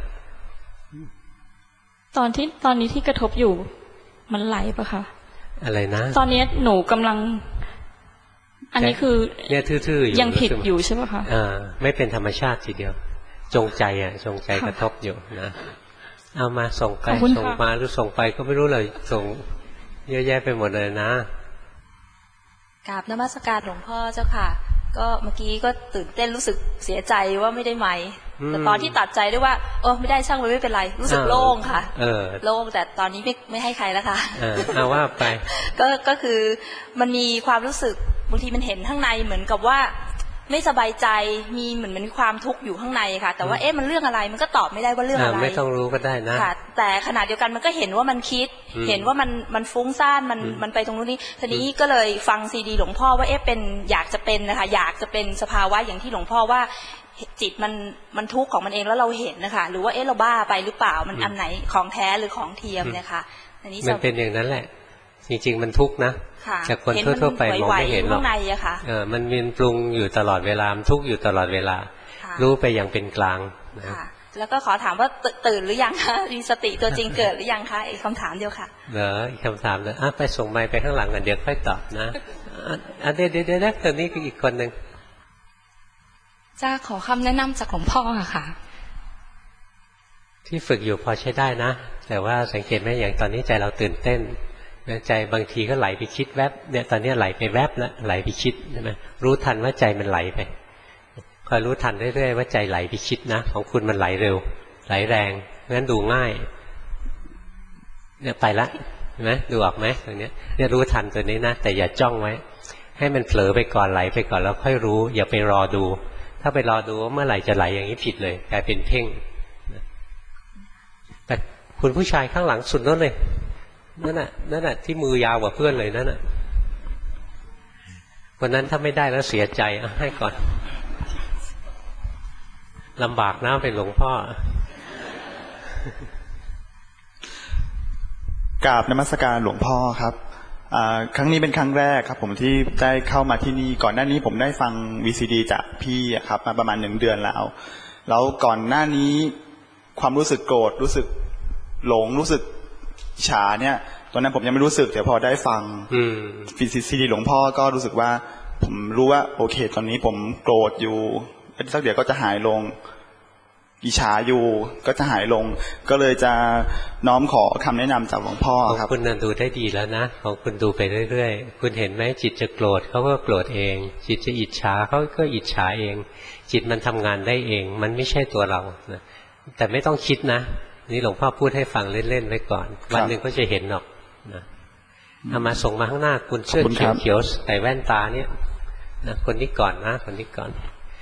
ตอนนี้ที่กระทบอยู่มันไหลปะคะอะไรนะตอนนี้หนูกำลังอันนี้คือเนี่ยทื่อๆอยู่ยังผิดอยู่ใช่ปะคะไม่เป็นธรรมชาติทีเดียวจงใจจงใจกระทบอยู่นะเอามาส่งไปส่งมาหรือส่งไปก็ไม่รู้เลยส่งเยอะแยะไปหมดเลยนะกราบนมัสการหลวงพ่อเจ้าค่ะก็เมื่อกี้ก็ตื่นเต้นรู้สึกเสียใจว่าไม่ได้ไมค์แต่ตอนที่ตัดใจด้วยว่าไม่ได้ช่างไม่เป็นไรรู้สึกโล่งค่ะโล่งแต่ตอนนี้ไม่ให้ใครแล้วค่ะเอาว่าไปก็คือมันมีความรู้สึกบางทีมันเห็นข้างในเหมือนกับว่าไม่สบายใจมีเหมือนความทุกข์อยู่ข้างในค่ะแต่ว่ามันเรื่องอะไรมันก็ตอบไม่ได้ว่าเรื่องอะไรไม่ต้องรู้ก็ได้นะค่ะแต่ขณะเดียวกันมันก็เห็นว่ามันคิดเห็นว่ามันฟุ้งซ่านมันไปตรงนู้นนี่ทีนี้ก็เลยฟังซีดีหลวงพ่อว่าเป็นอยากจะเป็นนะคะอยากจะเป็นสภาวะอย่างที่หลวงพ่อว่าจิตมันทุกข์ของมันเองแล้วเราเห็นนะคะหรือว่าเราบ้าไปหรือเปล่ามันอันไหนของแท้หรือของเทียมนะคะอันนี้มันเป็นอย่างนั้นแหละจริงๆมันทุกข์นะแต่คนทั่วๆไปมองไม่เห็นหรอกมันมีปรุงอยู่ตลอดเวลามันทุกข์อยู่ตลอดเวลารู้ไปอย่างเป็นกลางนะแล้วก็ขอถามว่าตื่นหรือยังคะมีสติตัวจริงเกิดหรือยังคะอีกคำถามเดียวค่ะอีกคำถามเลยไปส่งไมค์ไปข้างหลังกันเดี๋ยวค่อยตอบนะเดี๋ยวตอนนี้คืออีกคนหนึ่งจะขอคำแนะนำจากหลวงพ่อค่ะที่ฝึกอยู่พอใช้ได้นะแต่ว่าสังเกตไหมอย่างตอนนี้ใจเราตื่นเต้นใจบางทีก็ไหลไปคิดแวบเนี่ยตอนนี้ไหลไปแวบแล้วไหลไปคิดใช่ไหมรู้ทันว่าใจมันไหลไปคอยรู้ทันเรื่อยๆว่าใจไหลไปคิดนะของคุณมันไหลเร็วไหลแรงงั้นดูง่ายเนี่ยไปละเห็นไหมดูออกไหมตรงนี้เนี่ยรู้ทันตัวนี้นะแต่อย่าจ้องไว้ให้มันเผลอไปก่อนไหลไปก่อนแล้วค่อยรู้อย่าไปรอดูถ้าไปรอดูว่าเมื่อไหร่จะไหลอย่างนี้ผิดเลยกลายเป็นเพ่งแต่คุณผู้ชายข้างหลังสุดนั่นเลยนั่นน่ะที่มือยาวกว่าเพื่อนเลยนั่นน่ะวันนั้นถ้าไม่ได้แล้วเสียใจให้ก่อนลำบากนะเป็นหลวงพ่อกราบนมัสการหลวงพ่อครับครั้งนี้เป็นครั้งแรกครับผมที่ได้เข้ามาที่นี่ก่อนหน้านี้ผมได้ฟัง VCD จากพี่ครับมาประมาณ1 เดือนแล้วก่อนหน้านี้ความรู้สึกโกรธรู้สึกหลงรู้สึกฉาเนี่ยตอนนั้นผมยังไม่รู้สึกแต่พอได้ฟังซีดีหลวงพ่อก็รู้สึกว่าผมรู้ว่าโอเคตอนนี้ผมโกรธอยู่สักเดี๋ยวก็จะหายลงอิจฉาอยู่ก็จะหายลงก็เลยจะน้อมขอคำแนะนำจากหลวงพ่อครับของคุณนั่นดูได้ดีแล้วนะของคุณดูไปเรื่อยๆคุณเห็นไหมจิตจะโกรธเขาก็โกรธเองจิตจะอิจฉาเขาก็อิจฉาเองจิตมันทำงานได้เองมันไม่ใช่ตัวเรานะแต่ไม่ต้องคิดนะนี่หลวงพ่อพูดให้ฟังเล่นๆไว้ก่อนวันหนึ่งก็จะเห็นหรอกนะเอามาส่งมาข้างหน้าคุณเสื้อเขียวๆใส่แว่นตาเนี่ยนะคนนี้ก่อนนะคนนี้ก่อน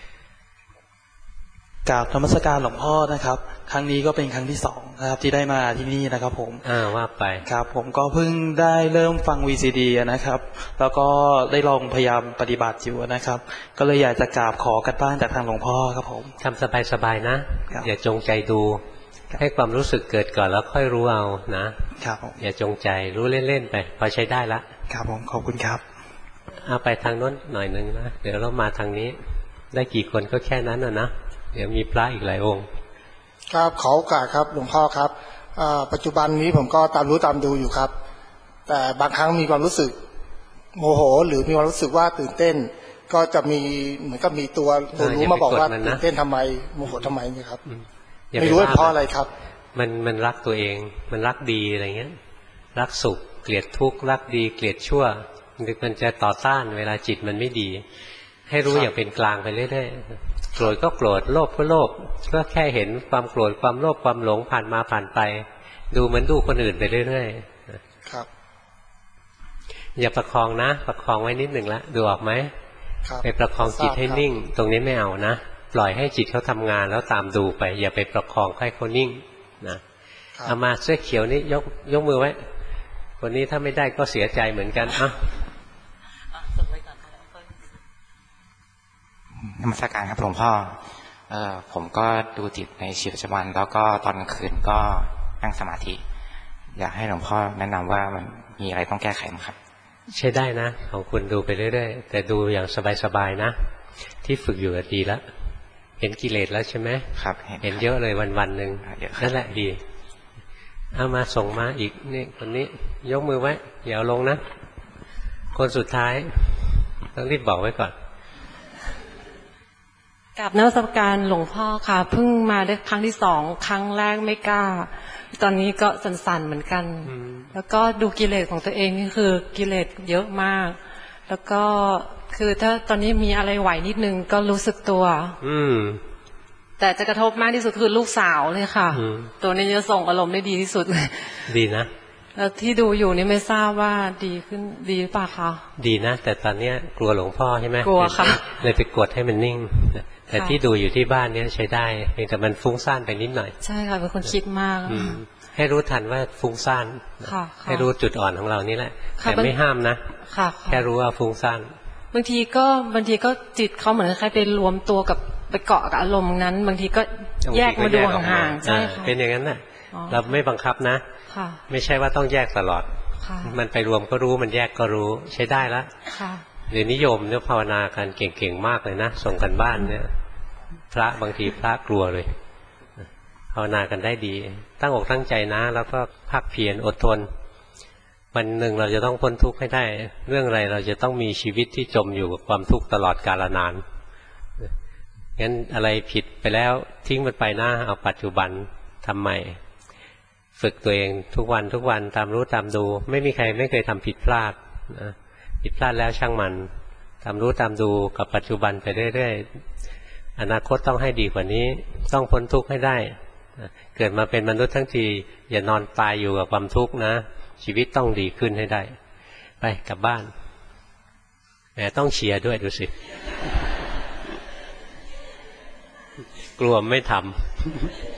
กราบนมัสการหลวงพ่อนะครับครั้งนี้ก็เป็นครั้งที่2นะครับที่ได้มาที่นี่นะครับผมว่าไปครับผมก็เพิ่งได้เริ่มฟัง VCD นะครับแล้วก็ได้ลองพยายามปฏิบัติอยู่นะครับก็เลยอยากจะกราบขอกันบ้านจากทางหลวงพ่อครับผมทำสบายๆนะอย่าจงใจดูให้ความรู้สึกเกิดก่อนแล้วค่อยรู้เอานะครับอย่าจงใจรู้เล่นๆไปพอใช้ได้ละครับผมขอบคุณครับเอาไปทางโน้นหน่อยนึงนะเดี๋ยวเรามาทางนี้ได้กี่คนก็แค่นั้นนะเดี๋ยวมีพระอีกหลายองค์ครับขอโอกาสครับหลวงพ่อครับปัจจุบันนี้ผมก็ตามรู้ตามดูอยู่ครับแต่บางครั้งมีความรู้สึกโมโหหรือมีความรู้สึกว่าตื่นเต้นก็จะมีเหมือนกับมีตัวรู้มาบอกว่าตื่นเต้นทำไมโมโหทำไมเนี่ยครับไม่รู้ว่าเพราะอะไรครับมันรักตัวเองมันรักดีอะไรเงี้ยรักสุขเกลียดทุกข์รักดีเกลียดชั่วมันจะต่อต้านเวลาจิตมันไม่ดีให้รู้อย่างเป็นกลางไปเรื่อยๆโกรธก็โกรธโลภก็โลภก็แค่เห็นความโกรธความโลภความหลงผ่านมาผ่านไปดูเหมือนดูคนอื่นไปเรื่อยๆครับอย่าประคองนะประคองไว้นิดหนึ่งละดูออกไหมไปประคองจิตให้นิ่งตรงนี้ไม่เอานะปล่อยให้จิตเขาทำงานแล้วตามดูไปอย่าไปประคองให้เขานิ่งนะเอามาเสื้อเขียวนี่ยกมือไว้คนนี้ถ้าไม่ได้ก็เสียใจเหมือนกันอ่ะนมัสการครับหลวงพ่อผมก็ดูจิตในชีวิตประจำวันแล้วก็ตอนกลางคืนก็นั่งสมาธิอยากให้หลวงพ่อแนะนำว่ามันมีอะไรต้องแก้ไขมั้ยครับใช้ได้นะของคุณดูไปเรื่อยๆแต่ดูอย่างสบายๆนะที่ฝึกอยู่ก็ดีแล้วเห็นกิเลสแล้วใช่ไหมครับเห็นเยอะเลยวันๆหนึ่งนั่นแหละดีเอามาส่งมาอีกนี่คนนี้ยกมือไว้อย่าเอาลงนะคนสุดท้ายต้องรีบบอกไว้ก่อนกับนมัสการหลวงพ่อค่ะเพิ่งมาได้ครั้งที่2ครั้งแรกไม่กล้าตอนนี้ก็สั่นๆเหมือนกันแล้วก็ดูกิเลสของตัวเองนี่คือกิเลสเยอะมากแล้วก็คือถ้าตอนนี้มีอะไรไหวนิดนึงก็รู้สึกตัวแต่จะกระทบมากที่สุดคือลูกสาวเลยค่ะตัวนี้จะส่งอารมณ์ได้ดีที่สุดเลยดีนะแล้วที่ดูอยู่นี่ไม่ทราบว่าดีขึ้นดีหรือเปล่าคะดีนะแต่ตอนนี้กลัวหลวงพ่อใช่ไหมกลัวค่ะเลยไปกดให้มันนิ่งแต่ที่ดูอยู่ที่บ้านเนี้ยใช้ได้เพียงแต่มันฟุ้งซ่านไปนิดหน่อยใช่ค่ะเป็นคนคิดมากให้รู้ทันว่าฟุ้งซ่านให้รู้จุดอ่อนของเรานี่แหละแต่ไม่ห้ามนะแค่รู้ว่าฟุ้งซ่านบางทีก็จิตเขาเหมือนใครไปรวมตัวกับไปเกาะกับอารมณ์นั้นบางทีก็แยกมาดูห่างๆใช่ค่ะเป็นอย่างนั้นน่ะเราไม่บังคับนะไม่ใช่ว่าต้องแยกตลอดมันไปรวมก็รู้มันแยกก็รู้ใช้ได้ละเดี๋ยวนิยมเนี่ยภาวนากันเก่งๆมากเลยนะส่งกันบ้านเนี่ยพระบางทีพระกลัวเลยภาวนากันได้ดีตั้งอกตั้งใจนะแล้วก็ภาคเพียรอดทนวันหนึ่งเราจะต้องพ้นทุกข์ให้ได้เรื่องอะไรเราจะต้องมีชีวิตที่จมอยู่กับความทุกข์ตลอดกาลนานงั้นอะไรผิดไปแล้วทิ้งมันไปนะเอาปัจจุบันทำใหม่ฝึกตัวเองทุกวันตามรู้ตามดูไม่มีใครไม่เคยทำผิดพลาดนะผิดพลาดแล้วช่างมันตามรู้ตามดูกับปัจจุบันไปเรื่อยๆอนาคตต้องให้ดีกว่านี้ต้องพ้นทุกข์ให้ได้เกิดมาเป็นมนุษย์ทั้งทีอย่านอนตายอยู่กับความทุกข์นะชีวิตต้องดีขึ้นให้ได้ไปกลับบ้านแหมต้องเชียร์ด้วยดูสิกลัวไม่ทำ